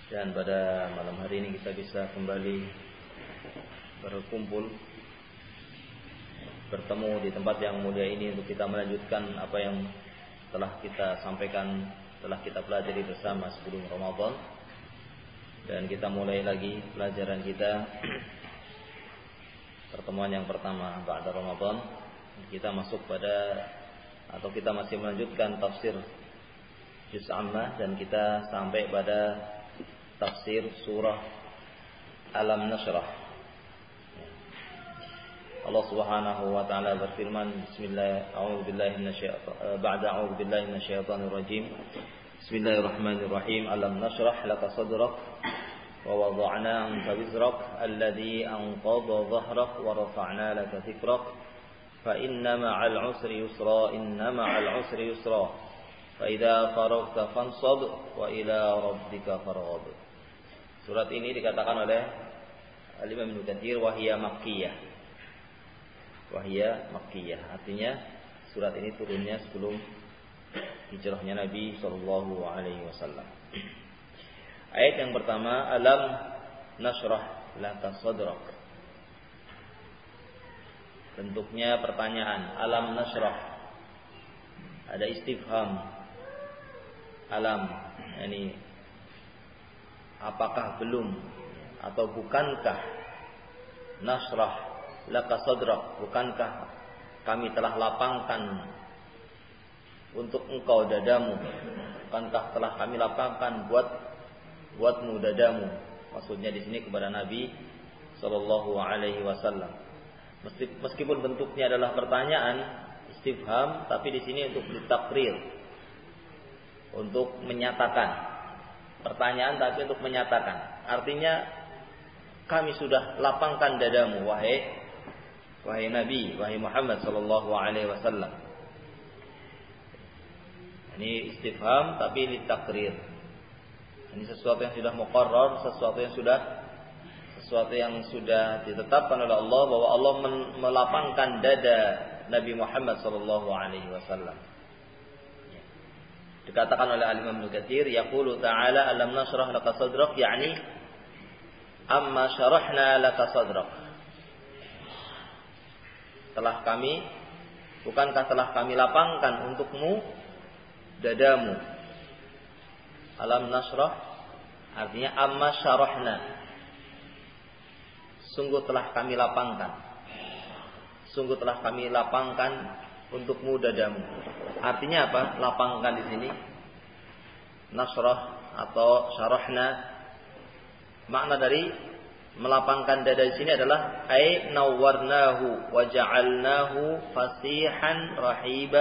Dan pada malam hari ini kita bisa kembali berkumpul, bertemu di tempat yang mulia ini untuk kita melanjutkan apa yang telah kita sampaikan, telah kita pelajari bersama sebelum Ramadan. Dan kita mulai lagi pelajaran kita, pertemuan yang pertama ba'da Ramadan. Kita masuk pada, atau kita masih melanjutkan tafsir Juz Ammah, dan kita sampai pada tafsir surah Alam Nashrah. Allah Subhanahu wa taala berfirman, a'udzubillahi minasyaitonir rajim. Bismillahirrahmanirrahim. Alam nashrah laka sadrak wa wada'na 'anka wizrak alladhi anqadha dhahrak wa rafa'na laka dhikrak fa inna ma'al 'usri yusra inna ma'al 'usri yusra fa idza faragta fansab wa ila rabbika farghab. Surat ini dikatakan oleh Al-Imam Ibnu Katsir wahia makkiyah. Wahia makkiyah, artinya surat ini turunnya sebelum hijrahnya Nabi sallallahu alaihi wasallam. Ayat yang pertama, alam nashrah laka sadrak. Bentuknya pertanyaan, alam nashrah. Ada istifham. Alam, yani apakah belum atau bukankah, nasrah laka sadrak, bukankah kami telah lapangkan untuk engkau dadamu, bukankah telah kami lapangkan buatmu dadamu. Maksudnya di sini kepada Nabi sallallahu alaihi wasallam. Meskipun bentuknya adalah pertanyaan, istifham, tapi di sini untuk ditakrir, untuk menyatakan. Pertanyaan tapi untuk menyatakan. Artinya kami sudah lapangkan dadamu wahai Nabi, wahai Muhammad sallallahu alaihi wasallam. Ini istifham tapi litakrir. Ini sesuatu yang sudah muqarrar, sesuatu yang sudah ditetapkan oleh Allah, bahwa Allah melapangkan dada Nabi Muhammad sallallahu alaihi wasallam. Dikatakan oleh Al-Imam Ibnu Katsir, yaqulu ta'ala alam nashrah laka sadrak, yakni amma syarahna laka sadrak. Bukankah telah kami lapangkan untukmu dadamu. Alam nashrah artinya amma syarahna, sungguh telah kami lapangkan. Sungguh telah kami lapangkan untukmu dadamu. Artinya apa? Lapangkan di sini. Nasrah atau syarahna, makna dari melapangkan dada di sini adalah ai nawwarnahu wa ja'alnahu fasihan rahiba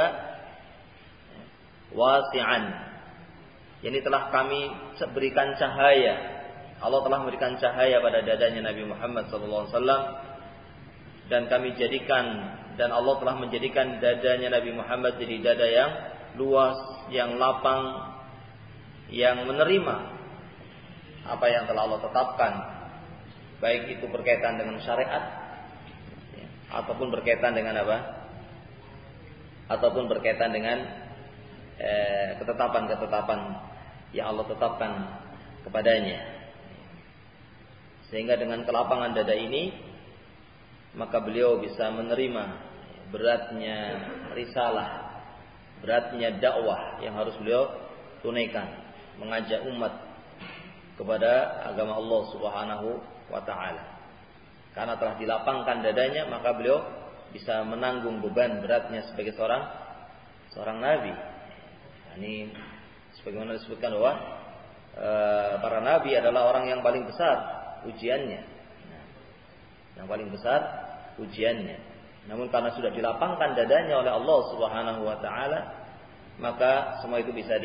wasi'an. Yani telah kami berikan cahaya. Allah telah memberikan cahaya pada dadanya Nabi Muhammad SAW, dan Allah telah menjadikan dadanya Nabi Muhammad jadi dada yang luas, yang lapang, yang menerima apa yang telah Allah tetapkan, baik itu berkaitan dengan syariat ataupun berkaitan dengan apa? Ataupun berkaitan dengan ketetapan-ketetapan yang Allah tetapkan kepadanya. Sehingga dengan kelapangan dada ini, maka beliau bisa menerima beratnya risalah, beratnya dakwah yang harus beliau tunaikan, mengajak umat kepada agama Allah Subhanahu wa taala. Karena telah dilapangkan dadanya, maka beliau bisa menanggung beban beratnya sebagai seorang nabi. Ini sebagaimana disebutkan bahwa para nabi adalah orang yang paling besar ujiannya. Yang paling besar ujiannya. Namun karena sudah dilapangkan dadanya oleh Allah Subhanahu wa taala, maka semua itu bisa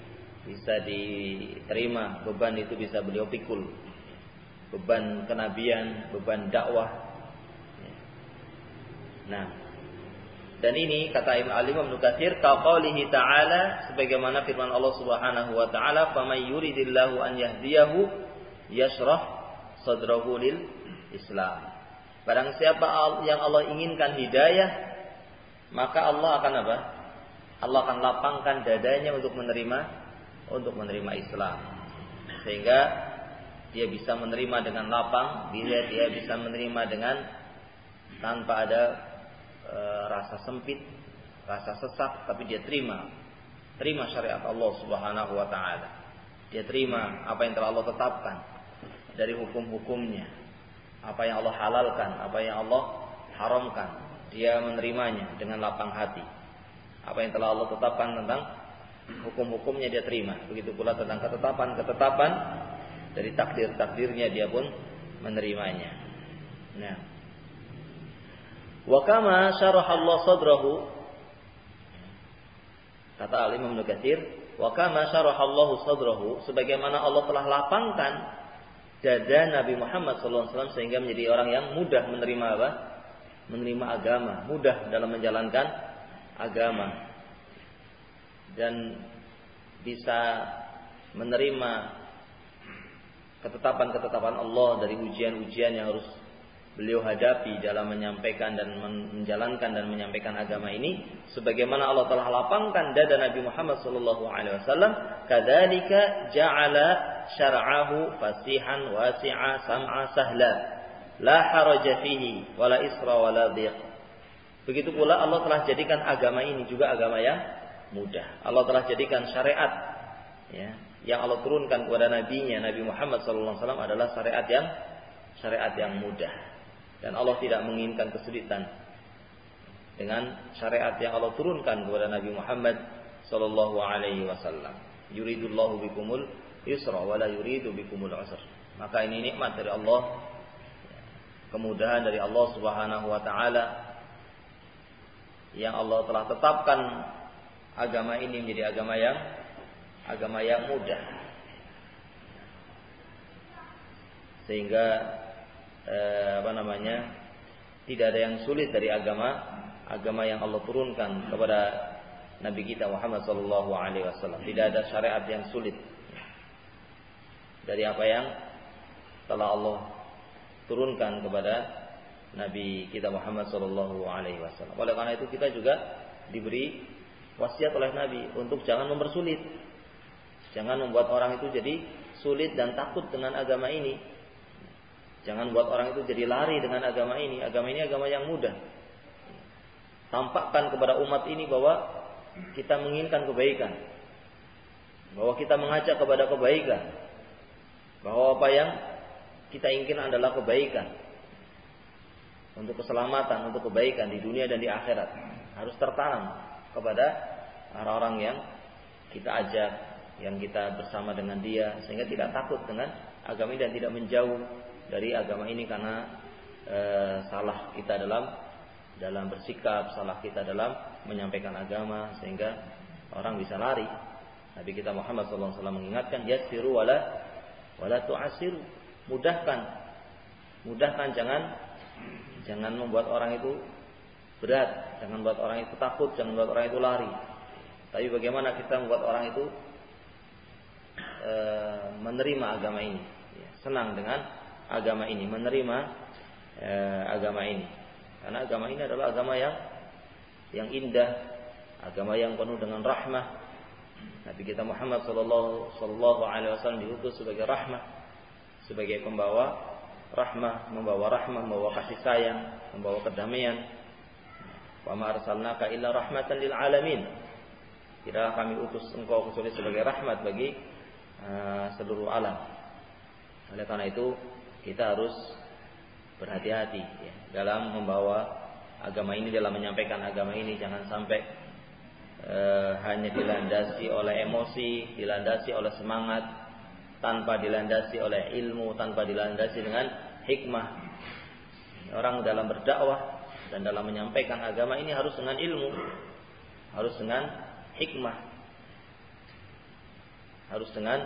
diterima, beban itu bisa beliau pikul. Beban kenabian, beban dakwah. Nah, dan ini kata Imam Ibnu Katsir, qaulihi ta'ala, sebagaimana firman Allah Subhanahu wa taala, "Faman yuridillahu an yahdiyahu yashrah sadrahu lil Islam." Barang siapa yang Allah inginkan hidayah, maka Allah akan apa? Allah akan lapangkan dadanya untuk menerima Islam. Sehingga dia bisa menerima dengan lapang, dia bisa menerima dengan tanpa ada rasa sempit, rasa sesak, tapi dia terima syariat Allah Subhanahu wa taala. Dia terima apa yang telah Allah tetapkan dari hukum-hukumnya, apa yang Allah halalkan, apa yang Allah haramkan. Dia menerimanya dengan lapang hati. Apa yang telah Allah tetapkan tentang hukum-hukumnya dia terima. Begitu pula tentang ketetapan dari takdir-takdirnya dia pun menerimanya. Nah, wa kama syarahallahu sadrahu, kata Al-Imam Ibnu Katsir, wa kama syarahallahu sadrahu, sebagaimana Allah telah lapangkan dada Nabi Muhammad SAW sehingga menjadi orang yang mudah menerima apa? Menerima agama, mudah dalam menjalankan agama, dan bisa menerima ketetapan-ketetapan Allah dari ujian-ujian yang harus beliau hadapi dalam menyampaikan dan menjalankan dan menyampaikan agama ini. Sebagaimana Allah telah lapangkan dada Nabi Muhammad SAW, kadzalika ja'ala syar'ahu fasihan wasi'a sam'a sahla la haraja fihi wala isra wala dhiq. Begitu pula Allah telah jadikan agama ini juga agama yang mudah. Allah telah jadikan syariat yang Allah turunkan kepada nabinya Nabi Muhammad SAW adalah syariat yang mudah. Dan Allah tidak menginginkan kesulitan dengan syariat yang Allah turunkan kepada Nabi Muhammad sallallahu alaihi wasallam. Yuridullahu bikumul yusra wa la yuridu bikumul usra. Maka ini nikmat dari Allah, kemudahan dari Allah Subhanahu wa taala yang Allah telah tetapkan agama ini menjadi agama yang mudah. Sehingga tidak ada yang sulit dari agama yang Allah turunkan kepada Nabi kita Muhammad sallallahu alaihi wasallam. Tidak ada syariat yang sulit dari apa yang telah Allah turunkan kepada Nabi kita Muhammad sallallahu alaihi wasallam. Oleh karena itu kita juga diberi wasiat oleh Nabi untuk jangan mempersulit. Jangan membuat orang itu jadi sulit dan takut dengan agama ini. Jangan buat orang itu jadi lari dengan agama ini. Agama ini agama yang mudah. Tampakkan kepada umat ini bahwa kita menginginkan kebaikan, bahwa kita mengajak kepada kebaikan, bahwa apa yang kita inginkan adalah kebaikan, untuk keselamatan, untuk kebaikan di dunia dan di akhirat. Harus tertanam kepada orang-orang yang kita ajak, yang kita bersama dengan dia, sehingga tidak takut dengan agama ini dan tidak menjauh dari agama ini karena salah kita dalam bersikap, salah kita dalam menyampaikan agama, sehingga orang bisa lari. Nabi kita Muhammad SAW mengingatkan, yassiru wala tu'assiru, mudahkan, jangan membuat orang itu berat, jangan membuat orang itu takut, jangan membuat orang itu lari. Tapi bagaimana kita membuat orang itu menerima agama ini, senang dengan agama ini, menerima agama ini. Karena agama ini adalah agama yang indah, agama yang penuh dengan rahmah. Nabi kita Muhammad sallallahu alaihi wasallam diutus sebagai rahmah, sebagai pembawa rahmah, membawa kasih sayang, membawa kedamaian. Wa ma arsalnaka illa rahmatan lil alamin. Tidaklah kami utus engkau kecuali sebagai rahmat bagi seluruh alam. Oleh karena itu kita harus berhati-hati dalam membawa agama ini, dalam menyampaikan agama ini. Jangan sampai hanya dilandasi oleh emosi, dilandasi oleh semangat, tanpa dilandasi oleh ilmu, tanpa dilandasi dengan hikmah. Orang dalam berdakwah dan dalam menyampaikan agama ini harus dengan ilmu, harus dengan hikmah, harus dengan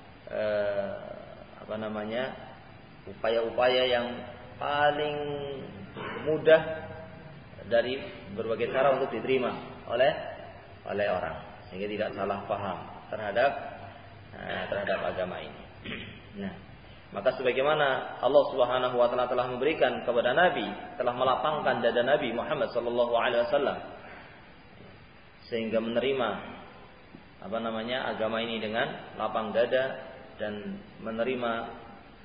upaya-upaya yang paling mudah dari berbagai cara untuk diterima oleh orang, sehingga tidak salah paham terhadap agama ini. Nah, maka sebagaimana Allah Subhanahu wa taala telah memberikan kepada Nabi, telah melapangkan dada Nabi Muhammad sallallahu alaihi wasallam sehingga menerima agama ini dengan lapang dada dan menerima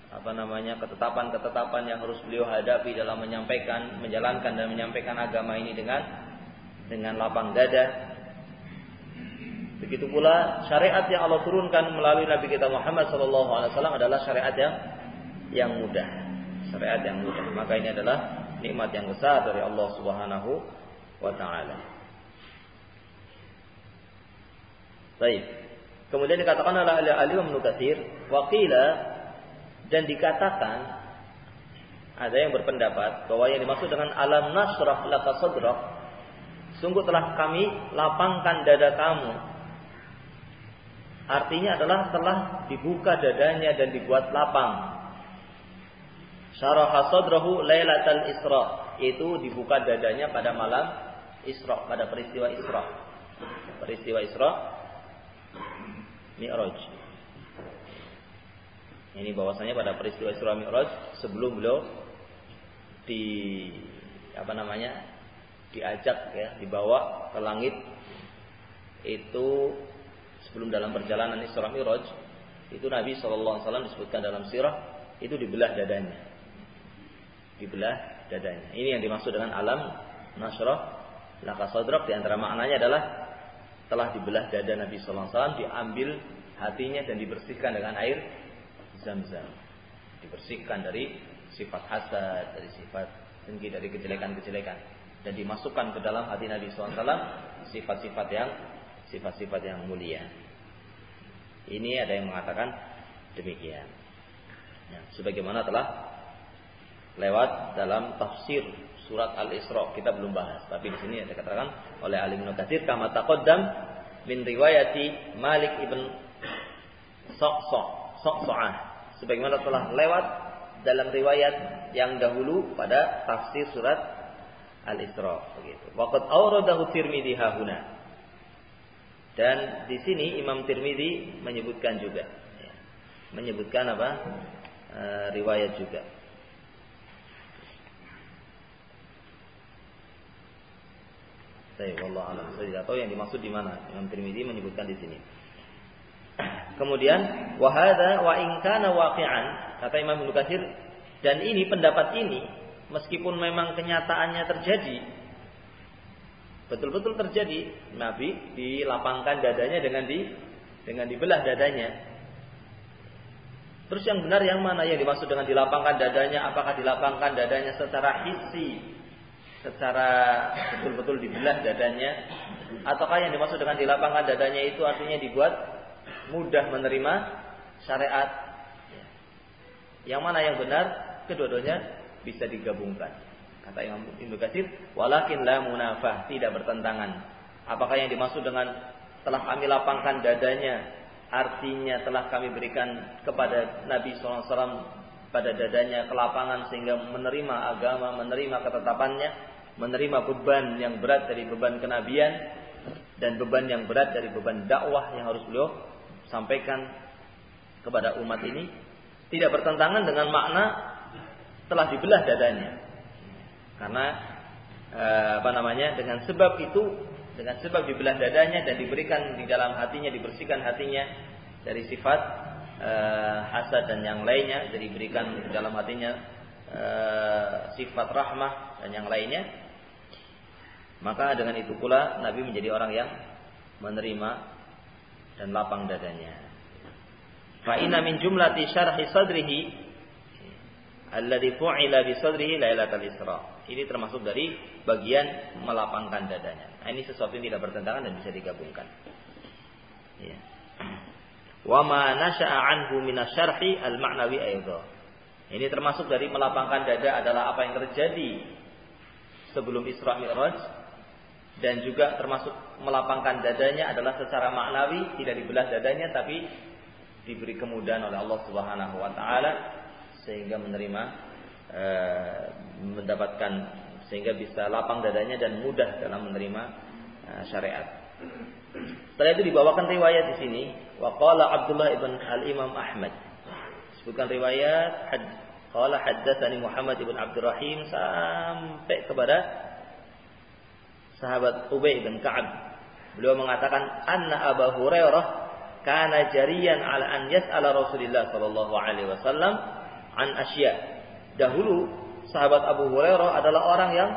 ketetapan-ketetapan yang harus beliau hadapi dalam menjalankan dan menyampaikan agama ini dengan lapang dada. Begitu pula syariat yang Allah turunkan melalui Nabi kita Muhammad SAW adalah syariat yang mudah. Syariat yang mudah. Maka ini adalah nikmat yang besar dari Allah Subhanahu wa taala. Baik. Kemudian dikatakan oleh Al-Imam Ibnu Katsir, waqila, dan dikatakan ada yang berpendapat bahwa yang dimaksud dengan alam nasrah laka sadrak, sungguh telah kami lapangkan dada kamu. Artinya adalah telah dibuka dadanya dan dibuat lapang. Syaraha sadrahu lailatal Isra, itu dibuka dadanya pada malam Isra, pada peristiwa Isra. Peristiwa Isra Mi'raj. Ini bahwasanya pada peristiwa Isra Mi'raj sebelum beliau diajak ya, dibawa ke langit, itu sebelum dalam perjalanan Isra Mi'raj itu Nabi SAW disebutkan dalam sirah itu dibelah dadanya. Dibelah dadanya. Ini yang dimaksud dengan alam nasrah laka sadrak. Di antara maknanya adalah telah dibelah dada Nabi SAW, diambil hatinya dan dibersihkan dengan air Zam-Zam. Dibersihkan dari sifat hasad, dari sifat dengki, dari kejelekan-kejelekan, dan dimasukkan ke dalam hati Nabi SAW sifat-sifat yang mulia. Ini ada yang mengatakan demikian. Ya, sebagaimana telah lewat dalam tafsir surat Al-Isra, kita belum bahas, tapi di sini ada dikatakan oleh Al-Imam Ibnu Katsir kama taqaddam min riwayati Malik ibn Sa'sa'ah, sebagaimana telah lewat dalam riwayat yang dahulu pada tafsir surat Al-Isra begitu. Waqad awradahu Tirmidzi hahuna. Dan di sini Imam Tirmidzi menyebutkan juga, ya, menyebutkan riwayat juga. Wallahu a'lam. Saya tidak tahu yang dimaksud di mana. Imam Tirmidzi menyebutkan di sini. Kemudian wa hadza wa in kana waqi'an, kata Imam Ibnu Katsir, dan ini pendapat ini meskipun memang kenyataannya terjadi, betul-betul terjadi, Nabi dilapangkan dadanya dengan dibelah dadanya. Terus yang benar yang mana? Yang dimaksud dengan dilapangkan dadanya, apakah dilapangkan dadanya secara hissi, secara betul-betul dibelah dadanya, ataukah yang dimaksud dengan dilapangkan dadanya itu artinya dibuat mudah menerima syariat? Yang mana yang benar? Kedua-duanya bisa digabungkan. Kata Imam Ibnu Katsir, walakin la munafah, tidak bertentangan. Apakah yang dimaksud dengan telah kami lapangkan dadanya, artinya telah kami berikan kepada Nabi SAW pada dadanya kelapangan sehingga menerima agama, menerima ketetapannya, menerima beban yang berat dari beban kenabian dan beban yang berat dari beban dakwah yang harus beliau sampaikan kepada umat ini, tidak bertentangan dengan makna telah dibelah dadanya. Karena dengan sebab itu, dengan sebab dibelah dadanya dan diberikan di dalam hatinya, dibersihkan hatinya dari sifat hasad dan yang lainnya, jadi diberikan di dalam hatinya sifat rahmah dan yang lainnya, maka dengan itu pula Nabi menjadi orang yang menerima dan lapang dadanya. Fa inna min jumlati syarhi sadrihi alladhi fu'ila bi sadrihi lailatul Isra. Ini termasuk dari bagian melapangkan dadanya. Nah, ini sesuatu yang tidak bertentangan dan bisa digabungkan. Ya. Wa ma nasha'a anhu minasyarhi al-ma'nawi aidha. Ini termasuk dari melapangkan dada adalah apa yang terjadi sebelum Isra Mi'raj, dan juga termasuk melapangkan dadanya adalah secara maknawi, tidak dibelah dadanya tapi diberi kemudahan oleh Allah Subhanahu wa taala sehingga mendapatkan, sehingga bisa lapang dadanya dan mudah dalam menerima syariat. Setelah itu dibawakan riwayat di sini, wa qala Abdullah ibn al-Imam Ahmad. Sebutkan riwayat, qala haddatsani Muhammad ibn Abdurrahim, sampai kepada sahabat Ubay bin Ka'ab. Beliau mengatakan anna Abu Hurairah kana jariyan ala an yas'ala Rasulullah sallallahu alaihi wasallam an asya. Dahulu sahabat Abu Hurairah adalah orang yang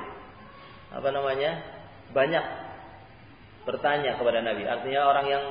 banyak bertanya kepada Nabi. Artinya orang yang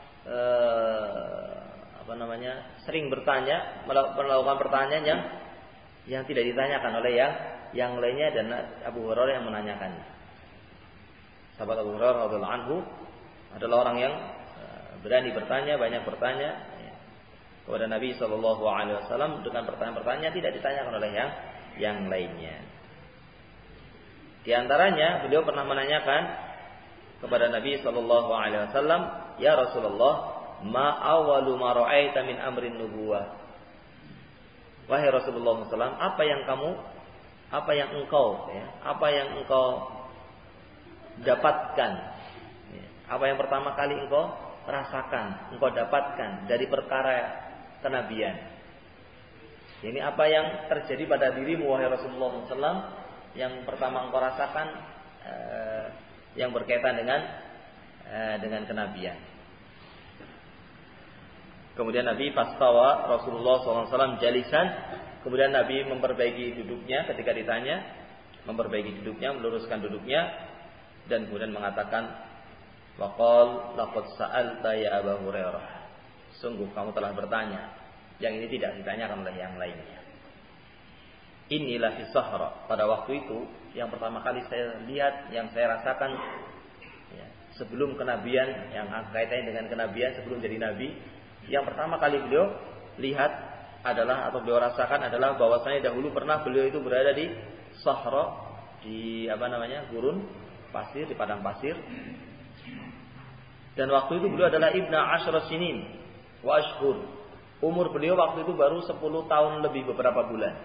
sering bertanya, melakukan pertanyaan yang tidak ditanyakan oleh yang lainnya, dan Abu Hurairah yang menanyakannya. Sahabat Abu Hurairah radhiyallahu anhu adalah orang yang berani bertanya, banyak bertanya kepada Nabi SAW dengan pertanyaan-pertanyaan tidak ditanyakan oleh yang lainnya. Di antaranya beliau pernah menanyakan kepada Nabi SAW, ya Rasulullah, ma awalu ma ra'aita min amrin nubuwah. Wahai Rasulullah SAW, apa yang engkau dapatkan, apa yang pertama kali engkau rasakan, engkau dapatkan dari perkara kenabian. Ini apa yang terjadi pada dirimu wahai Rasulullah SAW yang pertama engkau rasakan yang berkaitan dengan kenabian. Kemudian Nabi fastawa Rasulullah SAW jalisan. Kemudian Nabi memperbaiki duduknya ketika ditanya, memperbaiki duduknya, meluruskan duduknya, dan kemudian mengatakan, waqal laqad sa'alta ya Abu Hurairah. Sungguh kamu telah bertanya. Yang ini tidak ditanyakan oleh yang lainnya. Inilah fi sahra. Pada waktu itu yang pertama kali saya lihat, yang saya rasakan sebelum kenabian, yang kaitannya dengan kenabian sebelum jadi nabi, yang pertama kali beliau lihat adalah, atau beliau rasakan adalah, bahwasanya dahulu pernah beliau itu berada di sahra, di gurun pasir, di padang pasir. Dan waktu itu beliau adalah ibna asyra sinin wa ashhur. Umur beliau waktu itu baru 10 tahun lebih beberapa bulan.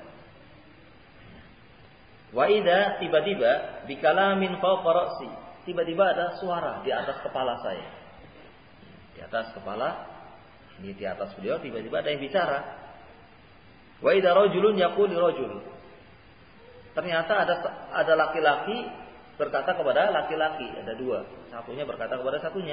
Wa idza tiba-tiba bikalamin fawqa ra'si. Tiba-tiba ada suara di atas kepala saya. Di atas kepala, ini di atas beliau, tiba-tiba ada yang bicara. Wa idza rajulun yaqulu rajul. Ternyata ada laki-laki berkata kepada laki-laki, ada dua. Satunya berkata kepada satunya.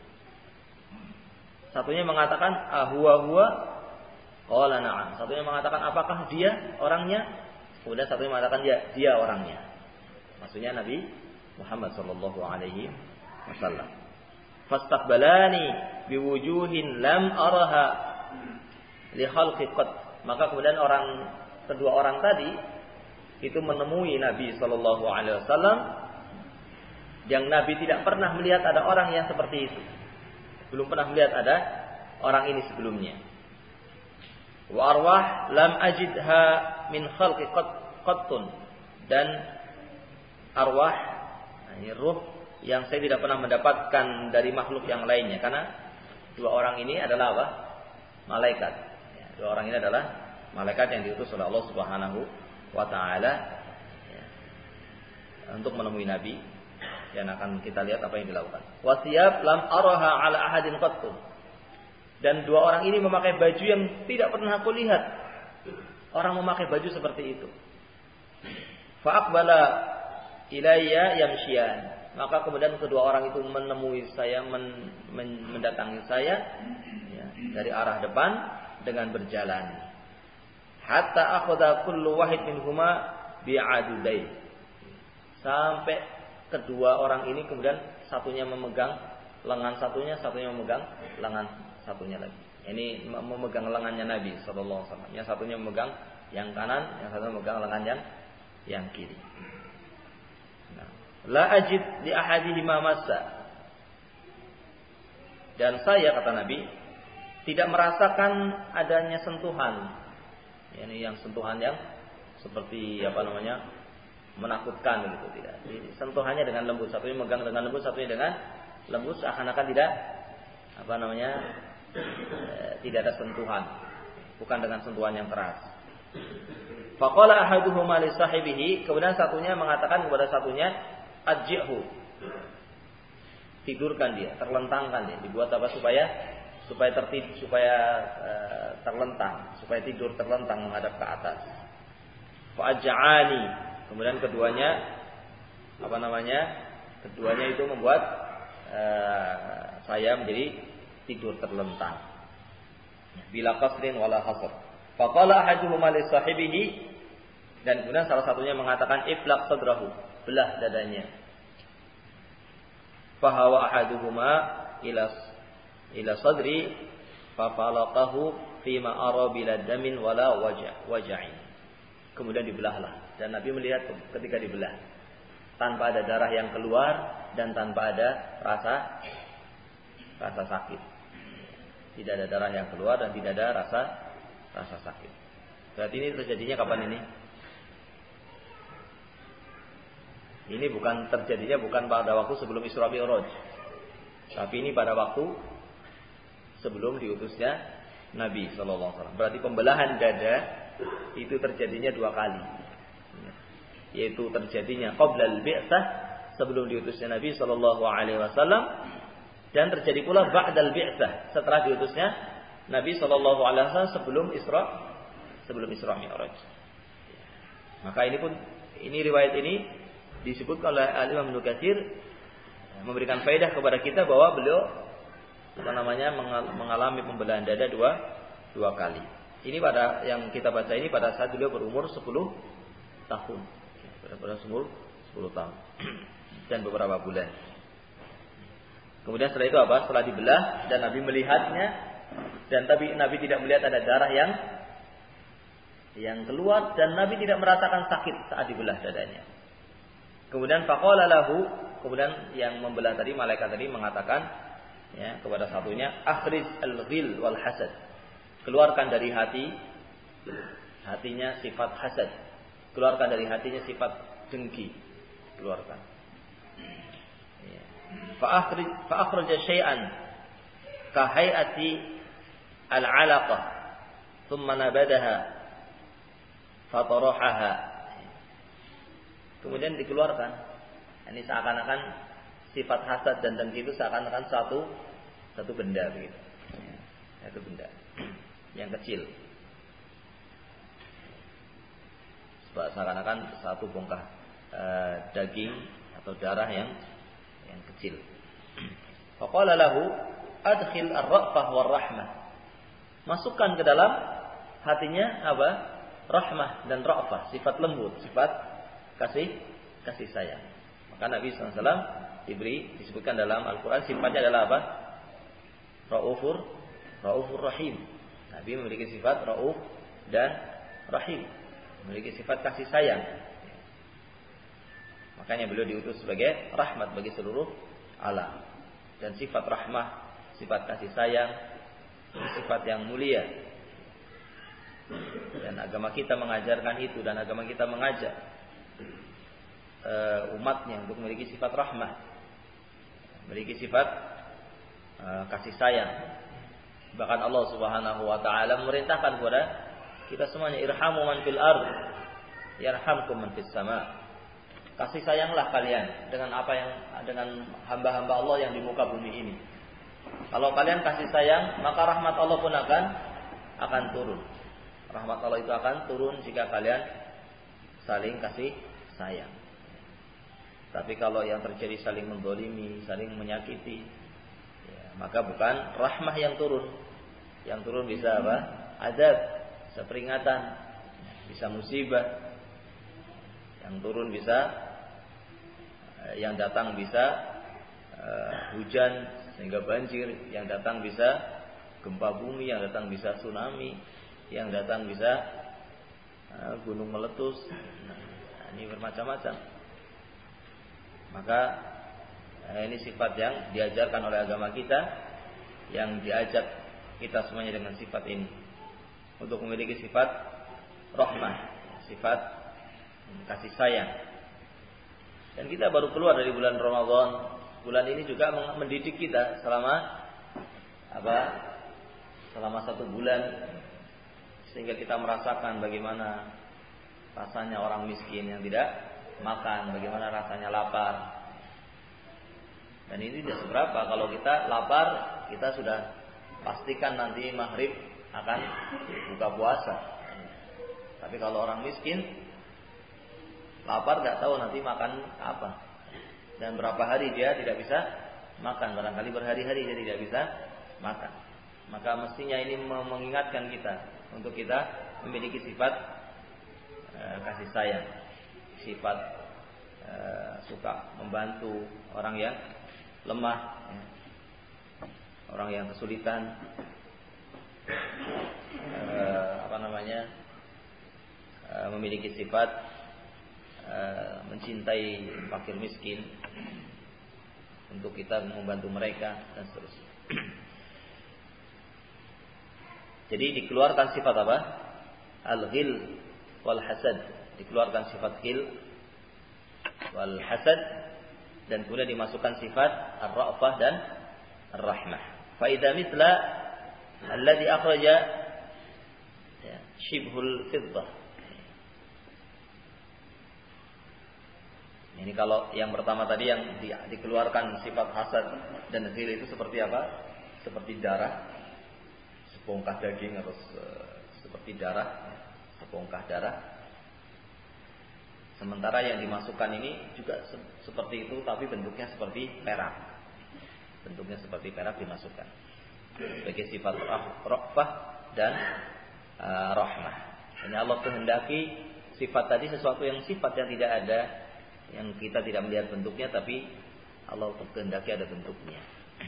Satunya mengatakan huwa. Qala na'am. Satunya mengatakan apakah dia orangnya? Kemudian satunya mengatakan dia orangnya. Maksudnya Nabi Muhammad sallallahu alaihi wasallam. Fastaqbalani biwujuhin lam araha li khalqi qad. Maka kemudian kedua orang tadi itu menemui Nabi sallallahu alaihi wasallam, yang Nabi tidak pernah melihat ada orang yang seperti itu. Belum pernah melihat ada orang ini sebelumnya. Wa arwah lam ajidha min khalqi qattun. Dan arwah, ini ruh yang saya tidak pernah mendapatkan dari makhluk yang lainnya. Karena dua orang ini adalah apa? Malaikat. Dua orang ini adalah malaikat yang diutus oleh Allah Subhanahu wa ta'ala untuk menemui Nabi. Dan akan kita lihat apa yang dilakukan. Wasiyab lam araha ala ahadin qattun. Dan dua orang ini memakai baju yang tidak pernah aku lihat orang memakai baju seperti itu. Fa'aqbala ilayya yamshiyan. Maka kemudian kedua orang itu menemui saya, mendatangi saya dari arah depan dengan berjalan. Hatta akhadha kullu wahid minhuma bi'adudai. Sampai kedua orang ini kemudian satunya memegang lengan satunya memegang lengan satunya lagi. Ini memegang lengannya Nabi sallallahu alaihi wasallam. Yang satunya memegang yang kanan, yang satunya memegang lengan yang kiri. La ajid li ahadihima massa. Dan saya, kata Nabi, tidak merasakan adanya sentuhan. Ini yang sentuhan yang seperti menakutkan gitu, tidak. Jadi, sentuhannya dengan lembut, satunya megang dengan lembut, satunya dengan lembut, seakan-akan tidak tidak ada sentuhan, bukan dengan sentuhan yang keras. Faqala ahaduhuma li sahibihi, kemudian satunya mengatakan kepada satunya, ajjihu, tidurkan dia, terlentangkan dia, dibuat apa supaya terlentang, supaya tidur terlentang menghadap ke atas. Fa'aj'ani, kemudian keduanya itu membuat saya menjadi tidur terlentang. Bila qasrin wala hasr, Faqala ahaduhuma li sahibihi, dan kemudian salah satunya mengatakan iflaq sadrahu, belah dadanya. Fahawa ahaduhuma ila sadri fafalaqahu fima ara bila damin wala waja'in. Kemudian dibelahlah, dan Nabi melihat ketika dibelah tanpa ada darah yang keluar dan tanpa ada rasa sakit. Tidak ada darah yang keluar dan tidak ada rasa sakit. Berarti ini terjadinya kapan ini? Ini bukan terjadinya bukan pada waktu sebelum Isra Mi'raj. Tapi ini pada waktu sebelum diutusnya Nabi sallallahu alaihi wasallam. Berarti pembelahan dada itu terjadinya 2 kali. Yaitu terjadinya qabla al-bi'tsah, sebelum diutusnya Nabi sallallahu alaihi wasallam, dan terjadi pula ba'dal bi'tsah, setelah diutusnya Nabi sallallahu alaihi wasallam sebelum Isra Mi'raj. Maka ini riwayat ini disebutkan oleh Al-Imam Ibnu Katsir memberikan faedah kepada kita bahwa beliau mengalami pembelahan dada dua kali. Ini pada yang kita baca ini pada saat beliau berumur 10 tahun. Pada umur 10 tahun dan beberapa bulan. Kemudian setelah itu apa? Setelah dibelah dan Nabi melihatnya, dan tapi Nabi tidak melihat ada darah yang keluar, dan Nabi tidak merasakan sakit saat dibelah dadanya. Kemudian faqala lahu, kemudian yang membelah tadi, malaikat tadi mengatakan ya kepada satunya, akhrij al-ghil wal hasad. Keluarkan dari hatinya sifat hasad. Keluarkan dari hatinya sifat dengki. Keluarkan. Ya. Fa akhraj syai'an ka hay'ati al-'alaqah thumma nabadaha fatarahaha. Kemudian dikeluarkan. Ini seakan-akan sifat hasad dan dengki itu seakan-akan satu benda begitu. Satu benda yang kecil. Seakan-akan satu bongkah daging atau darah yang kecil. Faqala lahu adkhil ar-ra'fah war-rahmah. Masukkan ke dalam hatinya apa? Rahmah dan ra'fah, sifat lembut, sifat kasih sayang. Maka Nabi SAW disebutkan dalam Al-Quran sifatnya adalah apa? Raufur Rahim. Nabi memiliki sifat Rauf dan Rahim, memiliki sifat kasih sayang. Makanya beliau diutus sebagai rahmat bagi seluruh alam. Dan sifat rahmah, sifat kasih sayang, sifat yang mulia. Dan agama kita mengajarkan itu, dan agama kita mengajak umatnya untuk memiliki sifat rahmah, memiliki sifat kasih sayang. Bahkan Allah Subhanahu wa taala memerintahkan kepada kita semuanya, irhamu man fil ard yarhamkum man fis sama. Kasih sayanglah kalian dengan hamba-hamba Allah yang di muka bumi ini. Kalau kalian kasih sayang, maka rahmat Allah pun akan turun. Rahmat Allah itu akan turun jika kalian saling kasih sayang. Tapi kalau yang terjadi saling mendolimi, saling menyakiti, ya, maka bukan rahmah yang turun. Yang turun bisa apa? Azab, bisa peringatan, bisa musibah. Yang turun bisa, yang datang bisa hujan sehingga banjir, yang datang bisa gempa bumi, yang datang bisa tsunami, yang datang bisa gunung meletus. Nah, ini bermacam-macam. Maka ini sifat yang diajarkan oleh agama kita, yang diajak kita semuanya dengan sifat ini, untuk memiliki sifat rahmah, sifat kasih sayang. Dan kita baru keluar dari bulan Ramadan. Bulan ini juga mendidik kita selama 1 bulan, sehingga kita merasakan bagaimana rasanya orang miskin yang tidak makan, bagaimana rasanya lapar. Dan ini tidak seberapa. Kalau kita lapar, kita sudah pastikan nanti maghrib akan buka puasa. Tapi kalau orang miskin lapar, gak tahu nanti makan apa dan berapa hari dia tidak bisa makan. Barangkali berhari-hari dia tidak bisa makan. Maka mestinya ini mengingatkan kita untuk kita memiliki sifat kasih sayang, sifat suka membantu orang yang lemah, orang yang kesulitan, memiliki sifat mencintai fakir miskin, untuk kita membantu mereka dan seterusnya. Jadi dikeluarkan sifat apa? Al-ghil wal hasad. Dikeluarkan sifat ghil wal hasad dan kemudian dimasukkan sifat ar-ra'fah dan ar-rahmah. Fa idza mithla alladhi akhraja shibhul fiddah. Ini kalau yang pertama tadi yang dikeluarkan sifat hasad dan ghil itu seperti apa? Seperti darah, sepongkah daging atau seperti darah, sepongkah darah. Sementara yang dimasukkan ini juga seperti itu, tapi bentuknya seperti perak. Bentuknya seperti perak dimasukkan sebagai sifat ra'fah dan rahmah. Ini Allah kehendaki sifat tadi sesuatu yang sifat yang tidak ada, yang kita tidak melihat bentuknya, tapi Allah kehendaki ada bentuknya.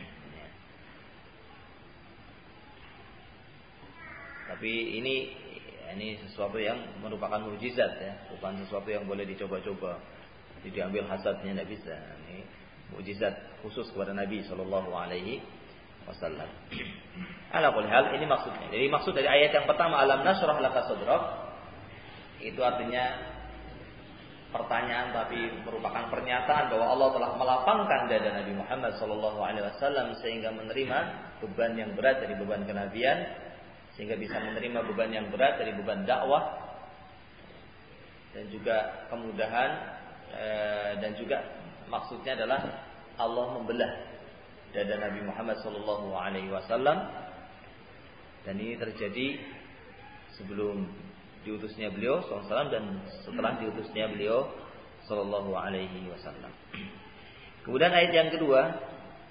Tapi ini sesuatu yang merupakan mukjizat ya, bukan sesuatu yang boleh dicoba-coba. Jadi diambil hasadnya tidak bisa. Ini mukjizat khusus kepada Nabi Shallallahu Alaihi Wasallam. Ala kulli hal, ini maksudnya. Jadi maksud dari ayat yang pertama, alam nashrah laka sadrak, itu artinya pertanyaan tapi merupakan pernyataan bahwa Allah telah melapangkan dada Nabi Muhammad Shallallahu Alaihi Wasallam sehingga menerima beban yang berat dari beban kenabian, sehingga bisa menerima beban yang berat dari beban dakwah, dan juga kemudahan, dan juga maksudnya adalah Allah membelah dada Nabi Muhammad Sallallahu Alaihi Wasallam, dan ini terjadi sebelum diutusnya beliau SAW dan setelah diutusnya beliau Sallallahu Alaihi Wasallam. Kemudian ayat yang kedua,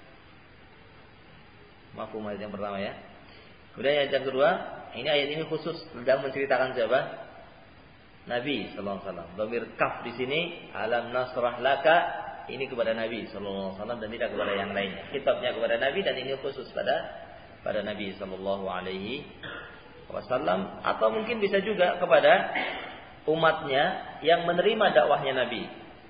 mafhum ayat yang pertama ya. Kemudian ayat yang kedua, ini ayat ini khusus sedang menceritakan siapa? Nabi sallallahu alaihi wasallam. Dhamir kaf di sini alam nasrah laka, ini kepada Nabi sallallahu alaihi wasallam dan tidak kepada yang lainnya. Kitabnya kepada Nabi dan ini khusus pada Nabi sallallahu alaihi wasallam, atau mungkin bisa juga kepada umatnya yang menerima dakwahnya Nabi.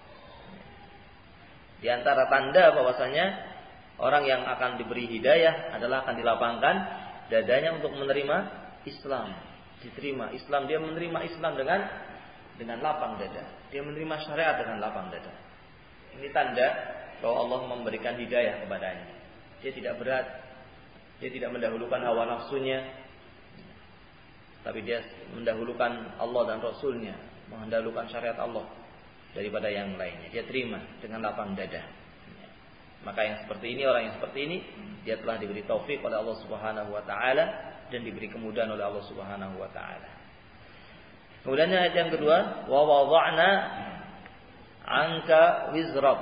Di antara tanda bahwasanya orang yang akan diberi hidayah adalah akan dilapangkan dadanya untuk menerima Islam, diterima Islam, dia menerima Islam dengan lapang dada, dia menerima syariat dengan lapang dada. Ini tanda bahwa Allah memberikan hidayah kepadanya. Dia tidak berat, dia tidak mendahulukan hawa nafsunya, tapi dia mendahulukan Allah dan Rasulnya, mendahulukan syariat Allah daripada yang lainnya. Dia terima dengan lapang dada. Maka yang seperti ini, orang yang seperti ini, dia telah diberi taufik oleh Allah Subhanahu wa taala dan diberi kemudahan oleh Allah Subhanahu wa taala. Kemudian ayat yang kedua, wa wada'na 'anka wizrak.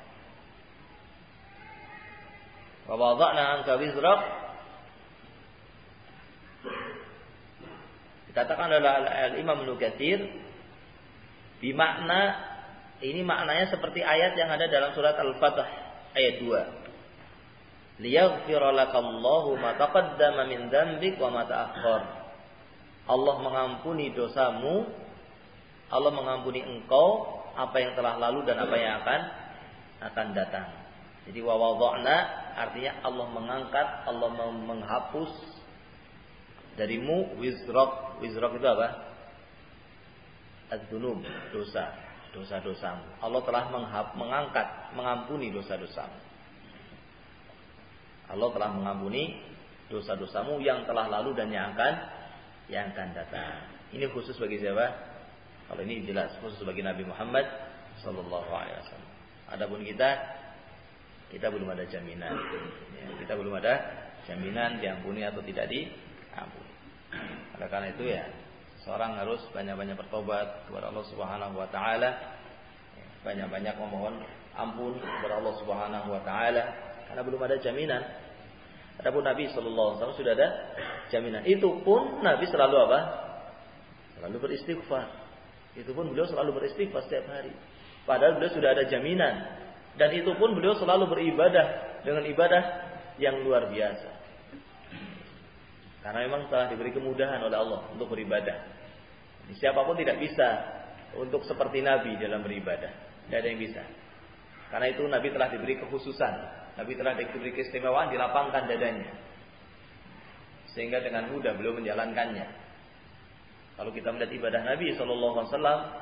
Wa wada'na 'anka wizrak. Dikatakan oleh Al-Imam Ibnu Katsir, bimakna, ini maknanya seperti ayat yang ada dalam surat Al-Fatah ayat 2. Liyaghfira lakallahu ma taqaddama min dzambik wa ma ta'akhkhar. Allah mengampuni dosamu, Allah mengampuni engkau apa yang telah lalu dan apa yang akan datang. Jadi wa wada'na artinya Allah mengangkat, Allah menghapus darimu wizrak. Wizrak itu apa? Az-dzunub, dosa-dosamu. Allah telah mengangkat, mengampuni dosa-dosamu. Allah telah mengampuni dosa-dosamu yang telah lalu dan yang akan datang. Ini khusus bagi siapa? Kalau ini jelas khusus bagi Nabi Muhammad sallallahu alaihi wasallam. Adapun kita belum ada jaminan. Ya, kita belum ada jaminan diampuni atau tidak diampuni. Oleh karena itu ya, seorang harus banyak-banyak bertobat kepada Allah Subhanahu wa taala, banyak-banyak memohon ampun kepada Allah Subhanahu wa taala, karena belum ada jaminan. Adapun Nabi sallallahu alaihi wasallam sudah ada jaminan. Itu pun Nabi selalu apa? Selalu beristighfar. Itu pun beliau selalu beristighfar setiap hari. Padahal beliau sudah ada jaminan. Dan itu pun beliau selalu beribadah dengan ibadah yang luar biasa. Karena memang telah diberi kemudahan oleh Allah untuk beribadah. Siapapun tidak bisa untuk seperti Nabi dalam beribadah. Tidak ada yang bisa. Karena itu Nabi telah diberi kekhususan. Nabi telah diberi keistimewaan, dilapangkan dadanya. Sehingga dengan mudah beliau menjalankannya. Kalau kita melihat ibadah Nabi SAW,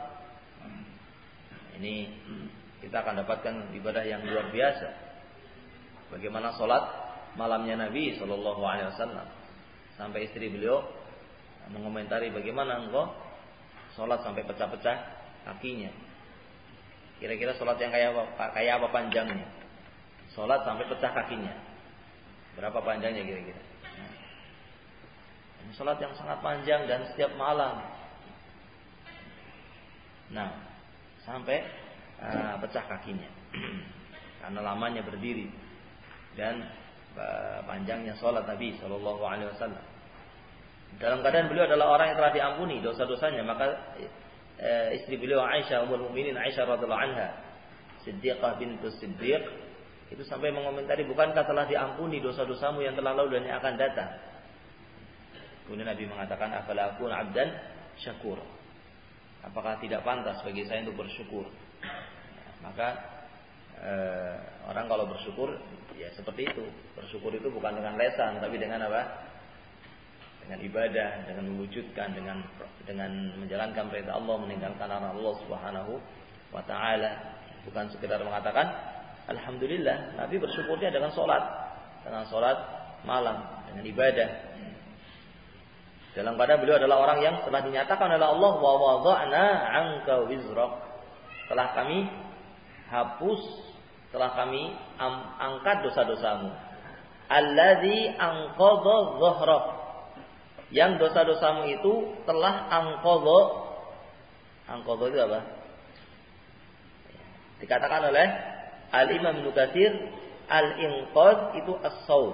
ini kita akan dapatkan ibadah yang luar biasa. Bagaimana sholat malamnya Nabi SAW. Sampai istri beliau mengomentari bagaimana engkau sholat sampai pecah-pecah kakinya. Kira-kira sholat yang kayak apa panjangnya? Sholat sampai pecah kakinya. Berapa panjangnya kira-kira? Ini sholat yang sangat panjang dan setiap malam. Nah, sampai pecah kakinya. Karena lamanya berdiri dan panjangnya sholat Nabi SAW. Dalam keadaan beliau adalah orang yang telah diampuni dosa-dosanya, maka istri beliau Aisyah ummul mukminin Aisyah radhiyallahu anha, Siddiqah bintu Siddiq, itu sampai mengomentari, bukankah telah diampuni dosa-dosamu yang telah lalu dan yang akan datang? Kemudian Nabi mengatakan, afala akun abdan syakur. Apakah tidak pantas bagi saya untuk bersyukur? Maka orang kalau bersyukur ya seperti itu. Bersyukur itu bukan dengan lesan, tapi dengan apa? Dengan ibadah, dengan mewujudkan, dengan menjalankan perintah Allah, meninggalkan larangan Allah Subhanahu wa taala. Bukan sekedar mengatakan alhamdulillah. Nabi bersyukurnya dengan sholat malam, dengan ibadah. Dalam keadaan beliau adalah orang yang telah dinyatakan oleh Allah, wa wada'na 'anka wizrak. Telah kami hapus, telah kami angkat dosa-dosamu. Alladzi anqadha dhahrak. Yang dosa-dosamu itu telah angqadha. Angqadha itu apa? Dikatakan oleh Al-Imam Ibnu Katsir, al-inqadh itu as-saut.